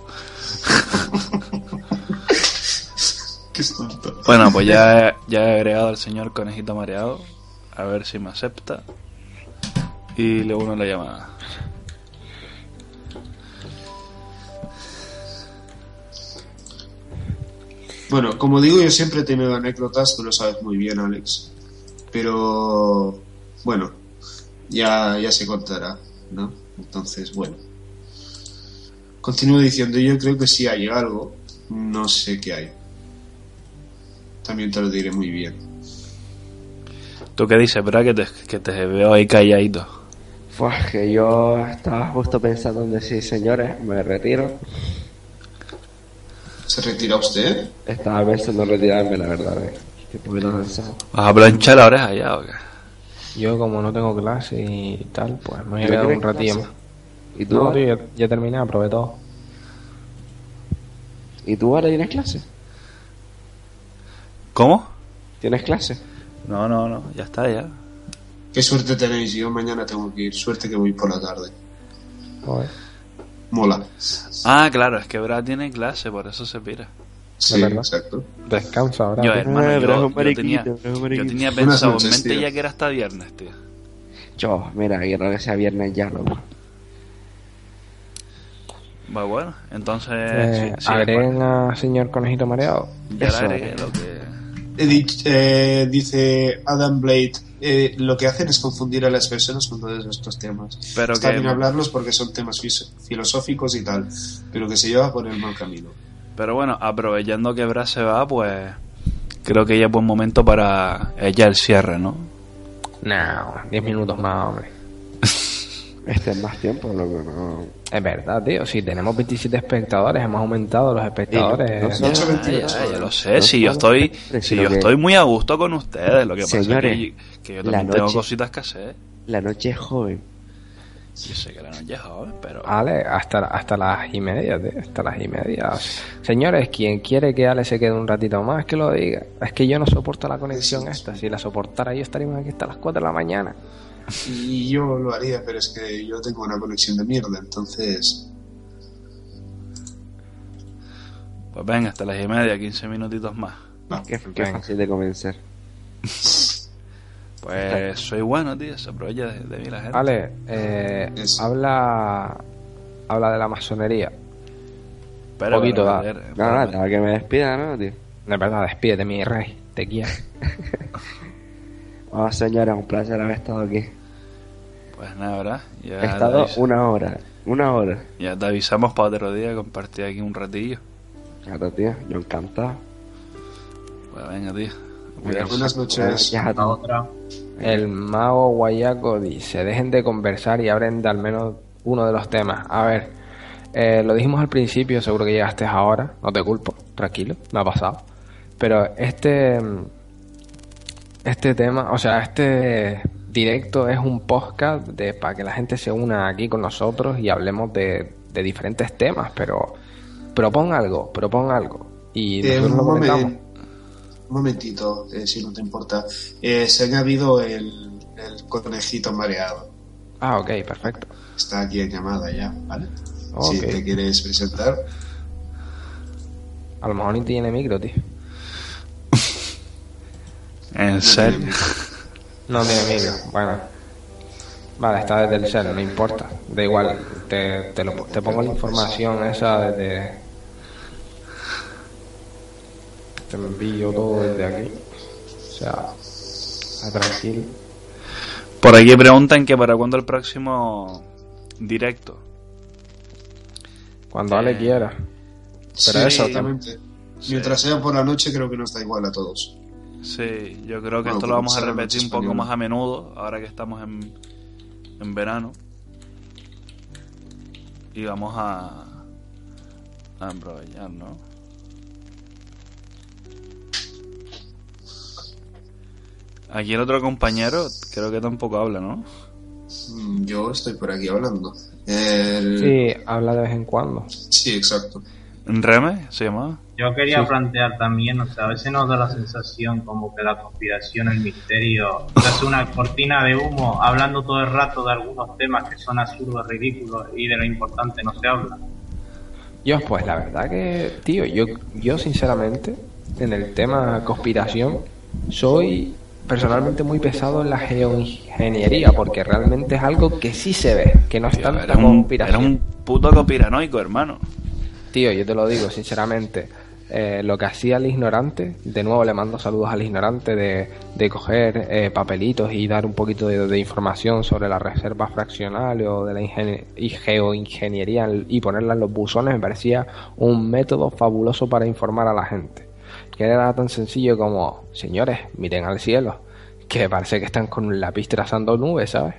Qué tonto. Bueno, pues ya he agregado al señor conejito mareado. A ver si me acepta. Y le uno la llamada. Bueno, como digo, yo siempre he tenido anécdotas, tú lo sabes muy bien, Alex. Pero, bueno, ya se contará, ¿no? Entonces, bueno. Continúo diciendo, yo creo que sí hay algo, no sé qué hay. También te lo diré muy bien. ¿Tú qué dices, verdad? Que te veo ahí calladito. Pues que yo estaba justo pensando en decir, señores, me retiro. ¿Se retira usted? Estaba pensando en retirarme, la verdad. Estoy un poquito cansado. ¿Vas a planchar la oreja ya o qué? Yo, como no tengo clase y tal, pues me voy a ¿Tú quedar tienes un ratillo clase? más. ¿Y tú, No, ahora? tío, ya terminé, aprobé todo. ¿Y tú ahora tienes clase? ¿Cómo? ¿Tienes clase? No, ya está, ya. Qué suerte tenéis, yo mañana tengo que ir. Suerte que voy por la tarde. Joder. Mola. Ah, claro, es que Brad tiene clase, por eso se pira. Sí, verdad. exacto. Descansa ahora. Yo, tío. hermano, pero es un yo mariquito, tenía, pero es un mariquito. yo tenía Buenas pensado noches, en mente tío. ya que era hasta viernes, tío. Yo, mira, quiero que sea viernes ya, loco. Bueno, entonces... sí, Agreguen a señor conejito mareado. ya Eso, le agregué lo que... Dice Adam Blade, lo que hacen es confundir a las personas con todos estos temas. Pero Está que- bien hablarlos porque son temas filosóficos y tal, pero que se lleva por el mal camino. Pero bueno, aprovechando que Brad se va, pues... Creo que ya es buen momento para ella el cierre, ¿no? No, 10 minutos más, hombre. Este es más tiempo, loco, no. Es verdad, tío. Si tenemos 27 espectadores, hemos aumentado los espectadores. No De hecho, solo- 22 ya lo horas. sé, No si yo solo estoy siempre, si sino yo que- estoy muy a gusto con ustedes, lo que pasa Señores, es que yo la también tengo noche- cositas que hacer. La noche es joven. Yo sé que la noche es joven, pero... Ale, hasta las 1:30, tío. Hasta las 1:30. Señores, quien quiere que Ale se quede un ratito más, que lo diga. Es que yo no soporto la conexión esta. Si la soportara yo estaríamos aquí hasta las 4 de la mañana. Y yo lo haría, pero es que yo tengo una conexión de mierda, entonces... Pues venga, hasta las 1:30, 15 minutitos más. Qué Venga. fácil de convencer. Pues soy bueno, tío, se aprovecha de mí la gente. Ale, Eso. habla de la masonería. Pero poquito, para da. meter- No, para nada, meter- nada, que me despida, ¿no, tío? De verdad, despídete, mi rey. Te quiero. Bueno, señores, un placer haber estado aquí. Pues nada, ¿verdad? He estado una hora. Ya te avisamos para otro día, compartir aquí un ratillo. Claro, tío, yo encantado. Pues venga, tío. Venga, buenas noches. Gracias a La todos. otra. El mago guayaco dice: dejen de conversar y abren de al menos uno de los temas. A ver, lo dijimos al principio, seguro que llegaste ahora. No te culpo, tranquilo, me ha pasado. Pero este tema, o sea, este directo es un podcast para que la gente se una aquí con nosotros y hablemos de diferentes temas, pero propon algo y nosotros lo comentamos. un momentito, si no te importa. Se ha añadido el conejito mareado. Ah, ok, perfecto. Está aquí en llamada ya, ¿vale? Ok. Si te quieres presentar. A lo mejor ni tiene micro, tío. ¿En serio? No tiene micro, bueno. Vale, está desde el cel, no importa. Da igual, te pongo la información esa desde... Te envío todo desde aquí. O sea, está tranquilo. Por aquí preguntan que para cuándo el próximo directo. Cuando Ale quiera. Pero Sí, eso, exactamente. Mientras sea por la noche, creo que nos da igual a todos. Sí, yo creo que Bueno, esto lo vamos a como sea la repetir noche un poco española. más a menudo, ahora que estamos en verano. Y vamos a aprovechar, ¿no? Aquí el otro compañero creo que tampoco habla, ¿no? Yo estoy por aquí hablando. Sí, habla de vez en cuando. Sí, exacto. ¿Reme se llamaba? Yo quería Sí. plantear también, o sea, a veces nos da la sensación como que la conspiración, el misterio, es una cortina de humo hablando todo el rato de algunos temas que son absurdos, ridículos y de lo importante no se habla. Yo, pues la verdad que, tío, yo sinceramente, en el tema conspiración, soy personalmente muy pesado en la geoingeniería, porque realmente es algo que sí se ve, que no es Tío, tanta eres conspiración. un puto conspiranoico, hermano. Tío, yo te lo digo sinceramente, lo que hacía el ignorante, de nuevo le mando saludos al ignorante de coger papelitos y dar un poquito de información sobre las reservas fraccionales o de la geoingeniería y ponerla en los buzones, me parecía un método fabuloso para informar a la gente. Que era tan sencillo como, señores, miren al cielo, que parece que están con un lápiz trazando nubes, ¿sabes?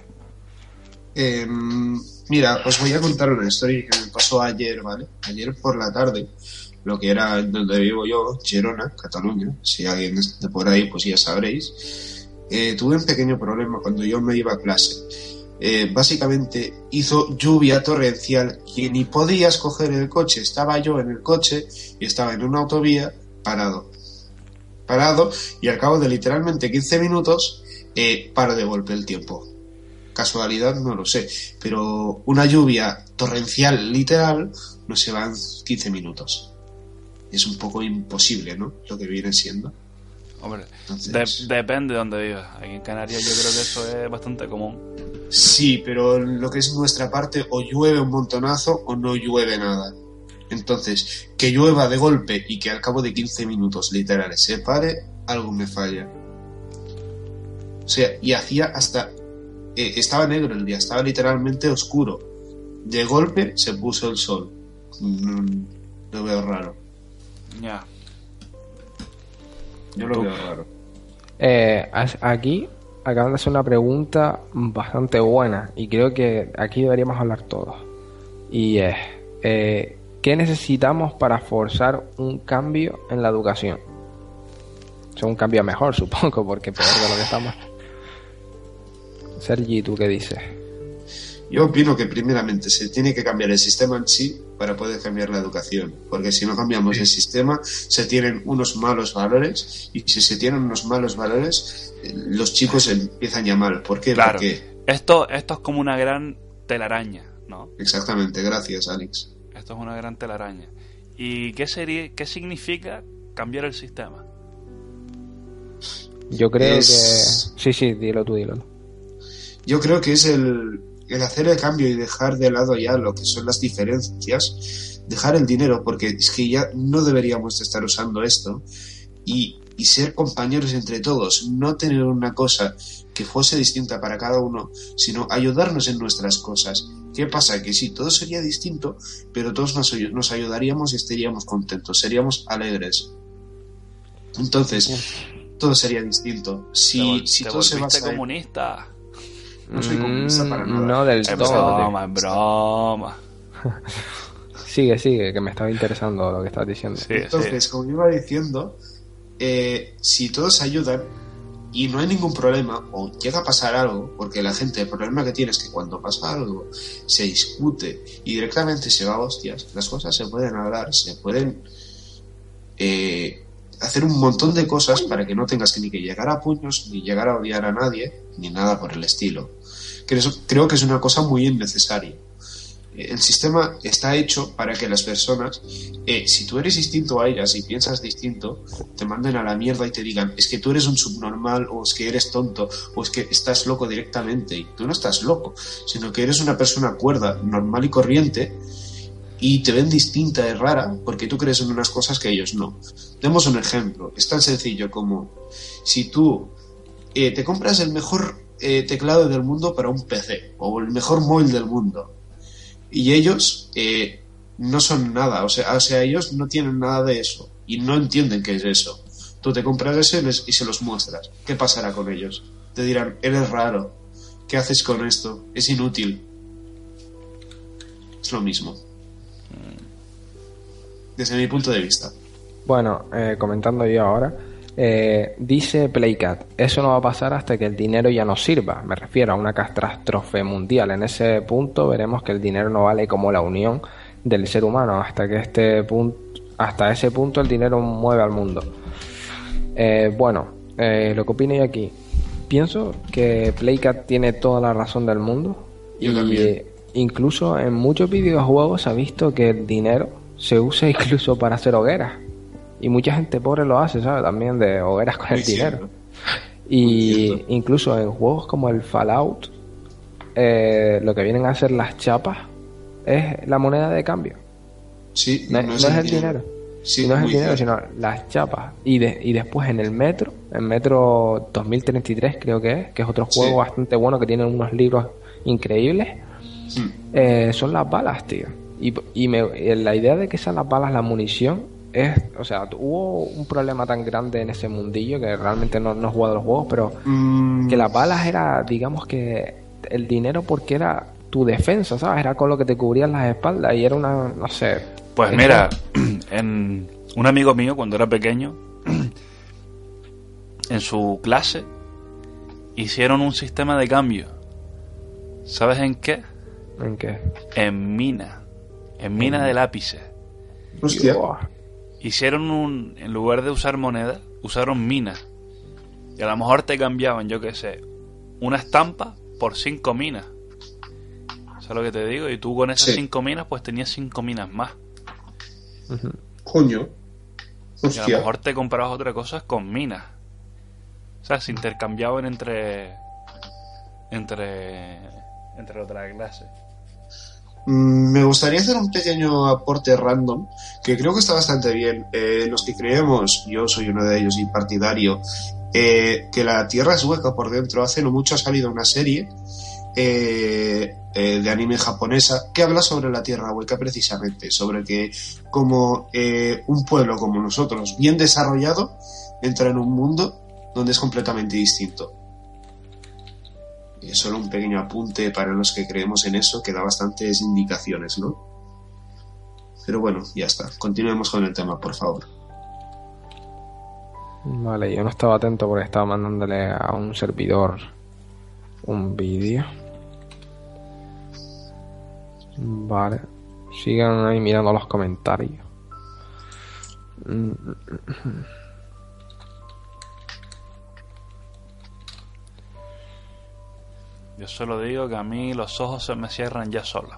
Mira, os voy a contar una historia que me pasó ayer, ¿vale? Ayer por la tarde, lo que era donde vivo yo, Girona, Cataluña. Si alguien es de por ahí, pues ya sabréis. Tuve un pequeño problema cuando yo me iba a clase. Básicamente hizo lluvia torrencial que ni podías coger el coche. Estaba yo en el coche y estaba en una autovía parado, y al cabo de literalmente 15 minutos paro de golpe el tiempo. Casualidad, no lo sé, pero una lluvia torrencial literal no se va en 15 minutos. Es un poco imposible, ¿no? Lo que viene siendo. Hombre, Entonces, depende de dónde vivas. Aquí en Canarias yo creo que eso es bastante común. sí, pero lo que es nuestra parte, o llueve un montonazo o no llueve nada. Entonces, que llueva de golpe y que al cabo de 15 minutos literales se pare, algo me falla. O sea, y hacía hasta... estaba negro el día, estaba literalmente oscuro. De golpe se puso el sol. Lo veo raro. Ya. Yo lo veo raro. Aquí acaban de hacer una pregunta bastante buena y creo que aquí deberíamos hablar todos. Y es, ¿qué necesitamos para forzar un cambio en la educación? O sea, un cambio a mejor, supongo, porque peor de lo que estamos. Sergi, ¿tú qué dices? Yo opino que primeramente se tiene que cambiar el sistema en sí para poder cambiar la educación, porque si no cambiamos el sistema se tienen unos malos valores, y si se tienen unos malos valores los chicos empiezan ya mal. ¿Por qué? Claro. Porque... Esto es como una gran telaraña, ¿no? Exactamente, gracias Alex. Esto es una gran telaraña. ¿Y qué significa cambiar el sistema? Yo creo Es- que... Sí, dilo tú. Yo creo que es el hacer el cambio y dejar de lado ya lo que son las diferencias, dejar el dinero, porque es que ya no deberíamos de estar usando esto, y ser compañeros entre todos, no tener una cosa que fuese distinta para cada uno, sino ayudarnos en nuestras cosas. ¿Qué pasa? Que sí, todo sería distinto, pero todos nos ayudaríamos y estaríamos contentos, seríamos alegres. Entonces, todo sería distinto. Si Te todo se volviste basa en... comunista. No soy comunista para nada. No del Es todo. broma, es broma. Sigue, que me estaba interesando lo que estás diciendo. Sí, Entonces, sí. como iba diciendo, si todos ayudan y no hay ningún problema, o llega a pasar algo, porque la gente, el problema que tiene es que cuando pasa algo, se discute y directamente se va a hostias, las cosas se pueden hablar, se pueden hacer un montón de cosas para que no tengas que ni que llegar a puños, ni llegar a odiar a nadie, ni nada por el estilo. Creo que es una cosa muy innecesaria. El sistema está hecho para que las personas, si tú eres distinto a ellas y piensas distinto, te manden a la mierda y te digan, es que tú eres un subnormal, o es que eres tonto, o es que estás loco directamente. Y tú no estás loco, sino que eres una persona cuerda, normal y corriente, y te ven distinta y rara porque tú crees en unas cosas que ellos no. Demos un ejemplo. Es tan sencillo como si tú te compras el mejor teclado del mundo para un PC, o el mejor móvil del mundo, y ellos no son nada, o sea, ellos no tienen nada de eso y no entienden qué es eso. Tú te compras eso y se los muestras. ¿Qué pasará con ellos? Te dirán, eres raro, ¿qué haces con esto? Es inútil. Es lo mismo, desde mi punto de vista. Bueno, comentando yo ahora, dice Playcat, eso no va a pasar hasta que el dinero ya no sirva. Me refiero a una catástrofe mundial. En ese punto veremos que el dinero no vale como la unión del ser humano. Hasta ese punto el dinero mueve al mundo. Lo que opino yo aquí, pienso que Playcat tiene toda la razón del mundo. Yo también. Incluso en muchos videojuegos se ha visto que el dinero se usa incluso para hacer hogueras. Y mucha gente pobre lo hace, ¿sabes? También de hogueras con el dinero. Y incluso en juegos como el Fallout, lo que vienen a ser las chapas es la moneda de cambio. Sí, no es el dinero. Sí, no es el dinero, cierto. sino las chapas. Y después en el Metro 2033 creo que es otro juego bastante bueno que tiene unos libros increíbles. Son las balas, tío. Y la idea de que sean las balas la munición o sea, hubo un problema tan grande en ese mundillo que realmente no he jugado los juegos, pero que las balas era, digamos que el dinero porque era tu defensa, ¿sabes? Era con lo que te cubrían las espaldas y era una, no sé. Pues mira, un amigo mío cuando era pequeño, en su clase hicieron un sistema de cambio. ¿Sabes en qué? ¿En qué? En mina de lápices. Hostia. Hicieron en lugar de usar moneda, usaron minas. Y a lo mejor te cambiaban, yo qué sé, una estampa por 5 minas. ¿Sabes lo que te digo? Y tú con esas 5 minas, pues tenías 5 minas más. Coño. Y a Hostia. lo mejor te comprabas otra cosa con minas. O sea, se intercambiaban entre otra clase. Me gustaría hacer un pequeño aporte random que creo que está bastante bien. Los que creemos, yo soy uno de ellos y partidario, que la Tierra es hueca por dentro. Hace no mucho ha salido una serie de anime japonesa que habla sobre la Tierra hueca, precisamente, sobre que como un pueblo como nosotros, bien desarrollado, entra en un mundo donde es completamente distinto. Solo un pequeño apunte para los que creemos en eso, que da bastantes indicaciones, ¿no? Pero bueno, ya está. Continuemos con el tema, por favor. Vale, yo no estaba atento porque estaba mandándole a un servidor un vídeo. Vale, sigan ahí mirando los comentarios. Yo solo digo que a mí los ojos se me cierran ya solos.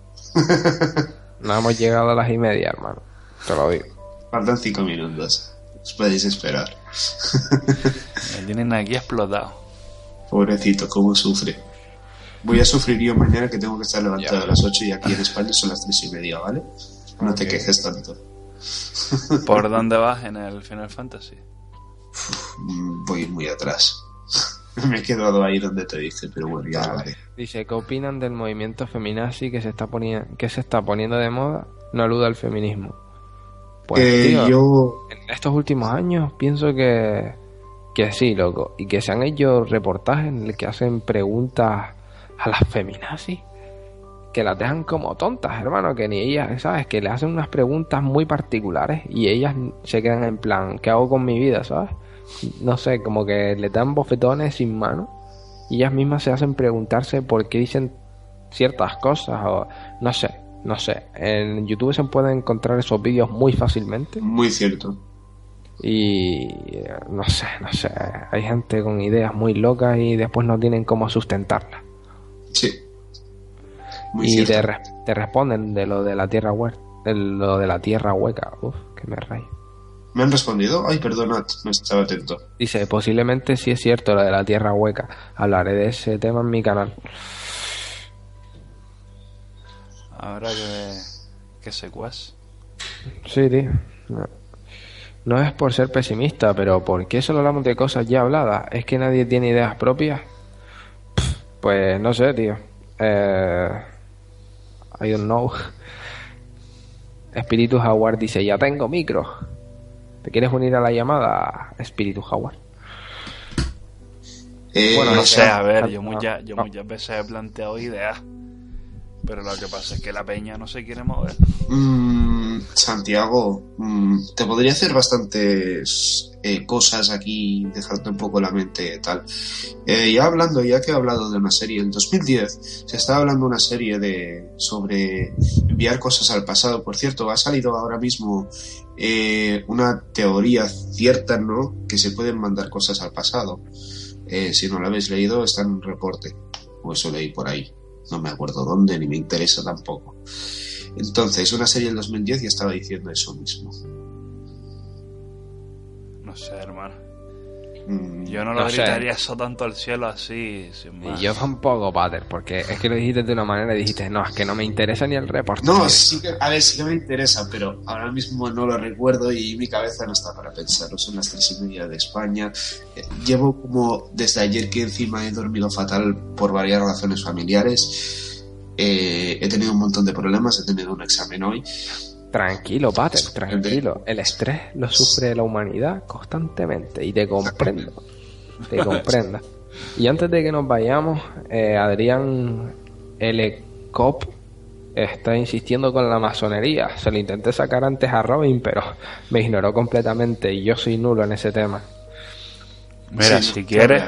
No hemos llegado a las 1:30, hermano. Te lo digo. Faltan 5 minutos. Os podéis esperar. Me tienen aquí explotado. Pobrecito, cómo sufre. Voy a sufrir yo mañana que tengo que estar levantado a las 8 y aquí en España son las 3:30, ¿vale? No te quejes tanto. ¿Por dónde vas en el Final Fantasy? Voy muy atrás. Me he quedado ahí donde te dije, pero bueno, ya lo haré. Dice, ¿qué opinan del movimiento feminazi que se está poniendo de moda? No aluda al feminismo. Pues tío, yo... en estos últimos años pienso que sí, loco. Y que se han hecho reportajes en el que hacen preguntas a las feminazis que las dejan como tontas, hermano, que ni ellas, ¿sabes? Que le hacen unas preguntas muy particulares y ellas se quedan en plan, ¿qué hago con mi vida, sabes? No sé, como que le dan bofetones sin mano y ellas mismas se hacen preguntarse por qué dicen ciertas cosas o no sé. En YouTube se pueden encontrar esos vídeos muy fácilmente. Muy cierto. Y no sé, hay gente con ideas muy locas y después no tienen cómo sustentarlas. Sí. Muy Y cierto. te responden de lo de la tierra hueca, uf, que me rayo. ¿Me han respondido? Ay, perdonad, no estaba atento. Dice, posiblemente sí es cierto lo de la tierra hueca, hablaré de ese tema en mi canal. Habrá que secuas. Sí, tío. No es por ser pesimista, pero ¿por qué solo hablamos de cosas ya habladas? ¿Es que nadie tiene ideas propias? Pues no sé, tío. I don't know. Espíritu Jaguar dice, ya tengo micro. ¿Te quieres unir a la llamada, Espíritu Jaguar? Bueno, no sé, a ver, yo Ah. muchas veces he planteado ideas, pero lo que pasa es que la peña no se quiere mover. Santiago, te podría hacer bastantes cosas aquí, dejarte un poco la mente tal. Ya que he hablado de una serie, en 2010 se estaba hablando de una serie sobre enviar cosas al pasado. Por cierto, ha salido ahora mismo una teoría cierta, ¿no? Que se pueden mandar cosas al pasado. Si no lo habéis leído, está en un reporte, o eso leí por ahí. No me acuerdo dónde, ni me interesa tampoco. Entonces, una serie del 2010 y estaba diciendo eso mismo. No sé, hermano. Yo no no lo sé. gritaría eso tanto al cielo así, sin más. Y yo tampoco, Pater, porque es que lo dijiste de una manera y dijiste, no, es que no me interesa ni el reporte. No, sí que me interesa, pero ahora mismo no lo recuerdo y mi cabeza no está para pensarlo. Son las 3:30 de España. Llevo como desde ayer que encima he dormido fatal por varias razones familiares. He tenido un montón de problemas, he tenido un examen hoy. Tranquilo, Pater, tranquilo. El estrés lo sufre la humanidad constantemente y te comprendo. Te comprenda. Y antes de que nos vayamos, Adrián L. Cop está insistiendo con la masonería. Se lo intenté sacar antes a Robin, pero me ignoró completamente y yo soy nulo en ese tema. Mira, Sí,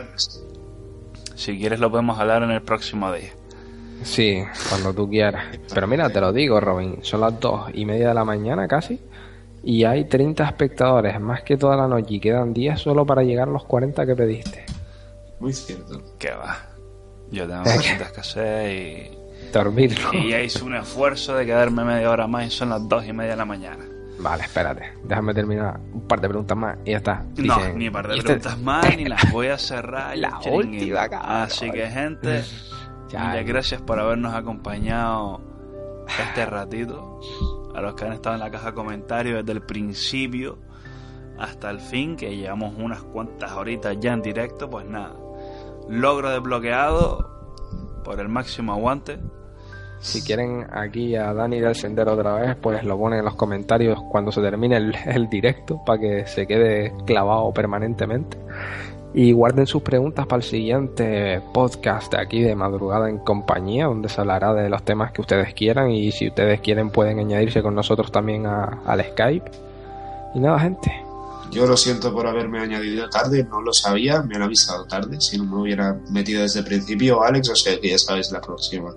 si quieres lo podemos hablar en el próximo día. Sí, cuando tú quieras. Pero mira, te lo digo, Robin, son las 2:30 de la mañana casi y hay 30 espectadores, más que toda la noche, y quedan 10 solo para llegar a los 40 que pediste. Muy cierto. ¿Qué va? Yo tengo cositas que hacer y Dormirlo. ya hice un esfuerzo de quedarme media hora más y son las 2:30 de la mañana. Vale, espérate, déjame terminar un par de preguntas más y ya está. No, Dicen, ni par de "Y este- preguntas más, ni las voy a cerrar. La el chiringuito". última, cabrón. Así que, gente, Ya, muchas gracias por habernos acompañado este ratito. A los que han estado en la caja de comentarios desde el principio hasta el fin, que llevamos unas cuantas horitas ya en directo, pues nada. Logro desbloqueado por el máximo aguante. Si quieren aquí a Dani del Sendero otra vez, pues lo ponen en los comentarios cuando se termine el directo para que se quede clavado permanentemente. Y guarden sus preguntas para el siguiente podcast de aquí de Madrugada en Compañía, donde se hablará de los temas que ustedes quieran y si ustedes quieren pueden añadirse con nosotros también al Skype. Y nada, gente. Yo lo siento por haberme añadido tarde, no lo sabía, me han avisado tarde. Si no me hubiera metido desde el principio, Alex, o sea que ya sabéis la próxima.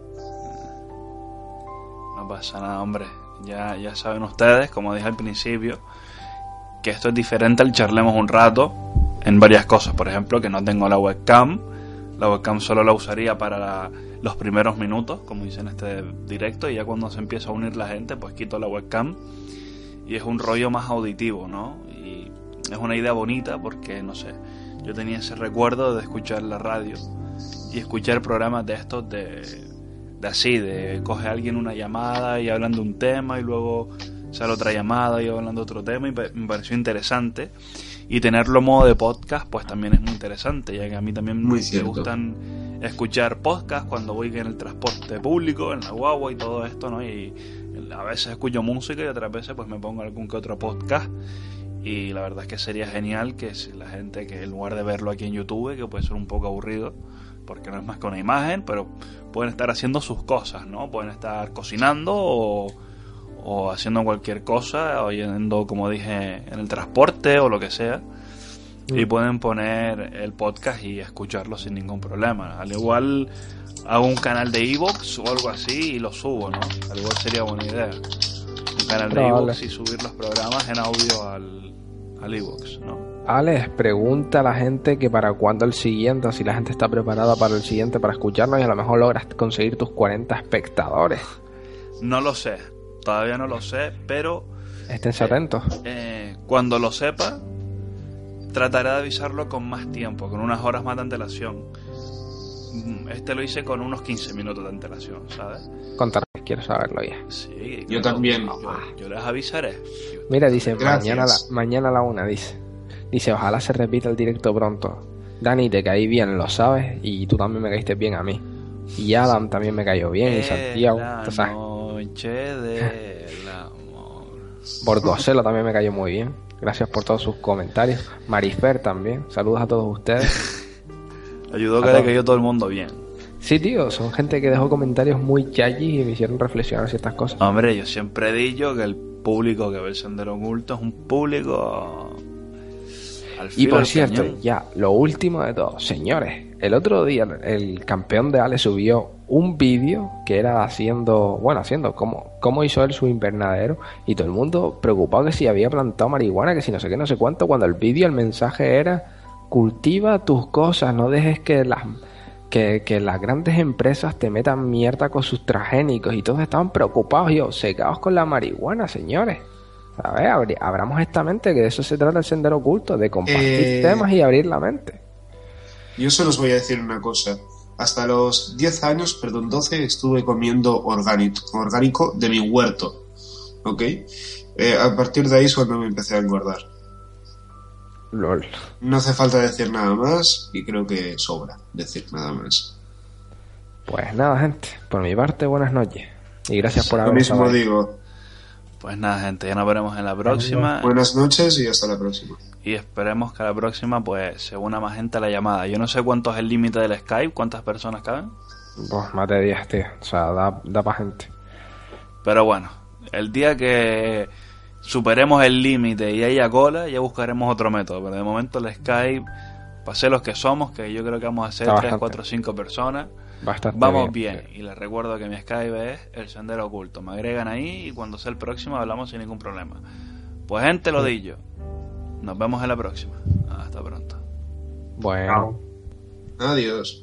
No pasa nada, hombre. Ya saben ustedes, como dije al principio, que esto es diferente al charlemos un rato en varias cosas. Por ejemplo, que no tengo la webcam. La webcam solo la usaría para los primeros minutos, como hice en este directo, y ya cuando se empieza a unir la gente, pues quito la webcam. Y es un rollo más auditivo, ¿no? Y es una idea bonita porque, no sé, yo tenía ese recuerdo de escuchar la radio y escuchar programas de estos de coge a alguien una llamada y hablan de un tema y luego sale otra llamada y hablando de otro tema, y me pareció interesante. Y tenerlo en modo de podcast pues también es muy interesante, ya que a mí también Muy me cierto. gustan escuchar podcast cuando voy en el transporte público, en la guagua y todo esto, ¿no? Y a veces escucho música y otras veces pues me pongo algún que otro podcast. Y la verdad es que sería genial que si la gente, que en lugar de verlo aquí en YouTube, que puede ser un poco aburrido porque no es más que una imagen, pero pueden estar haciendo sus cosas, ¿no? Pueden estar cocinando o haciendo cualquier cosa, o yendo, como dije, en el transporte o lo que sea, y pueden poner el podcast y escucharlo sin ningún problema. Al igual hago un canal de iVoox o algo así y lo subo, ¿no? Al igual sería buena idea. Un canal de Probable. iVoox y subir los programas en audio al iVoox, ¿no? Alex, pregunta a la gente que para cuándo el siguiente, si la gente está preparada para el siguiente, para escucharnos y a lo mejor logras conseguir tus 40 espectadores. No lo sé, todavía no lo sé, pero Esténse atentos. cuando lo sepa, trataré de avisarlo con más tiempo, con unas horas más de antelación. Este lo hice con unos 15 minutos de antelación, ¿sabes? Contarles, quiero saberlo ya. Sí, Yo también. Yo les avisaré. Mira, dice, Gracias. mañana a la 1, dice. Dice, ojalá se repita el directo pronto. Dani, te caí bien, lo sabes, y tú también me caíste bien a mí. Y Adam también me cayó bien, y Santiago, La tú sabes. noche del amor. Borgoselo también me cayó muy bien. Gracias por todos sus comentarios. Marifer también, saludos a todos ustedes. Ayudó que le cayó todo el mundo bien. Sí, tío, son gente que dejó comentarios muy chayis y me hicieron reflexionar ciertas cosas. Hombre, yo siempre he dicho que el público que ve el Sendero Oculto es un público al Y filo por del cierto, cañón. ya, lo último de todo, señores, el otro día el campeón de Ale subió un vídeo que era haciendo cómo hizo él su invernadero y todo el mundo preocupado que si había plantado marihuana, que si no sé qué, no sé cuánto, cuando el vídeo, el mensaje era: cultiva tus cosas, no dejes que las grandes empresas te metan mierda con sus transgénicos. Y todos estaban preocupados y obcecados con la marihuana, señores. ¿Sabes? Abramos esta mente, que de eso se trata el Sendero Oculto, de compartir temas y abrir la mente. Yo solo os voy a decir una cosa. Hasta los 10 años, 12, estuve comiendo orgánico de mi huerto. ¿Ok? A partir de ahí es cuando me empecé a engordar. LOL. No hace falta decir nada más y creo que sobra decir nada más. Pues nada, gente, por mi parte, buenas noches. Y gracias por Lo haber mismo estado ahí. digo. Pues nada, gente, ya nos veremos en la próxima. Buenas noches y hasta la próxima. Y esperemos que a la próxima pues se una más gente a la llamada. Yo no sé cuánto es el límite del Skype, cuántas personas caben. Pues más de 10, tío. O sea, da pa' gente. Pero bueno, el día que superemos el límite y haya cola, ya buscaremos otro método. Pero de momento el Skype, para ser los que somos, que yo creo que vamos a ser Está 3, bastante. 4, 5 personas, Bastante vamos bien. sí. Y les recuerdo que mi Skype es el Sendero Oculto. Me agregan ahí y cuando sea el próximo hablamos sin ningún problema. Pues gente, lo dicho. Nos vemos en la próxima. Hasta pronto. Bueno. Adiós.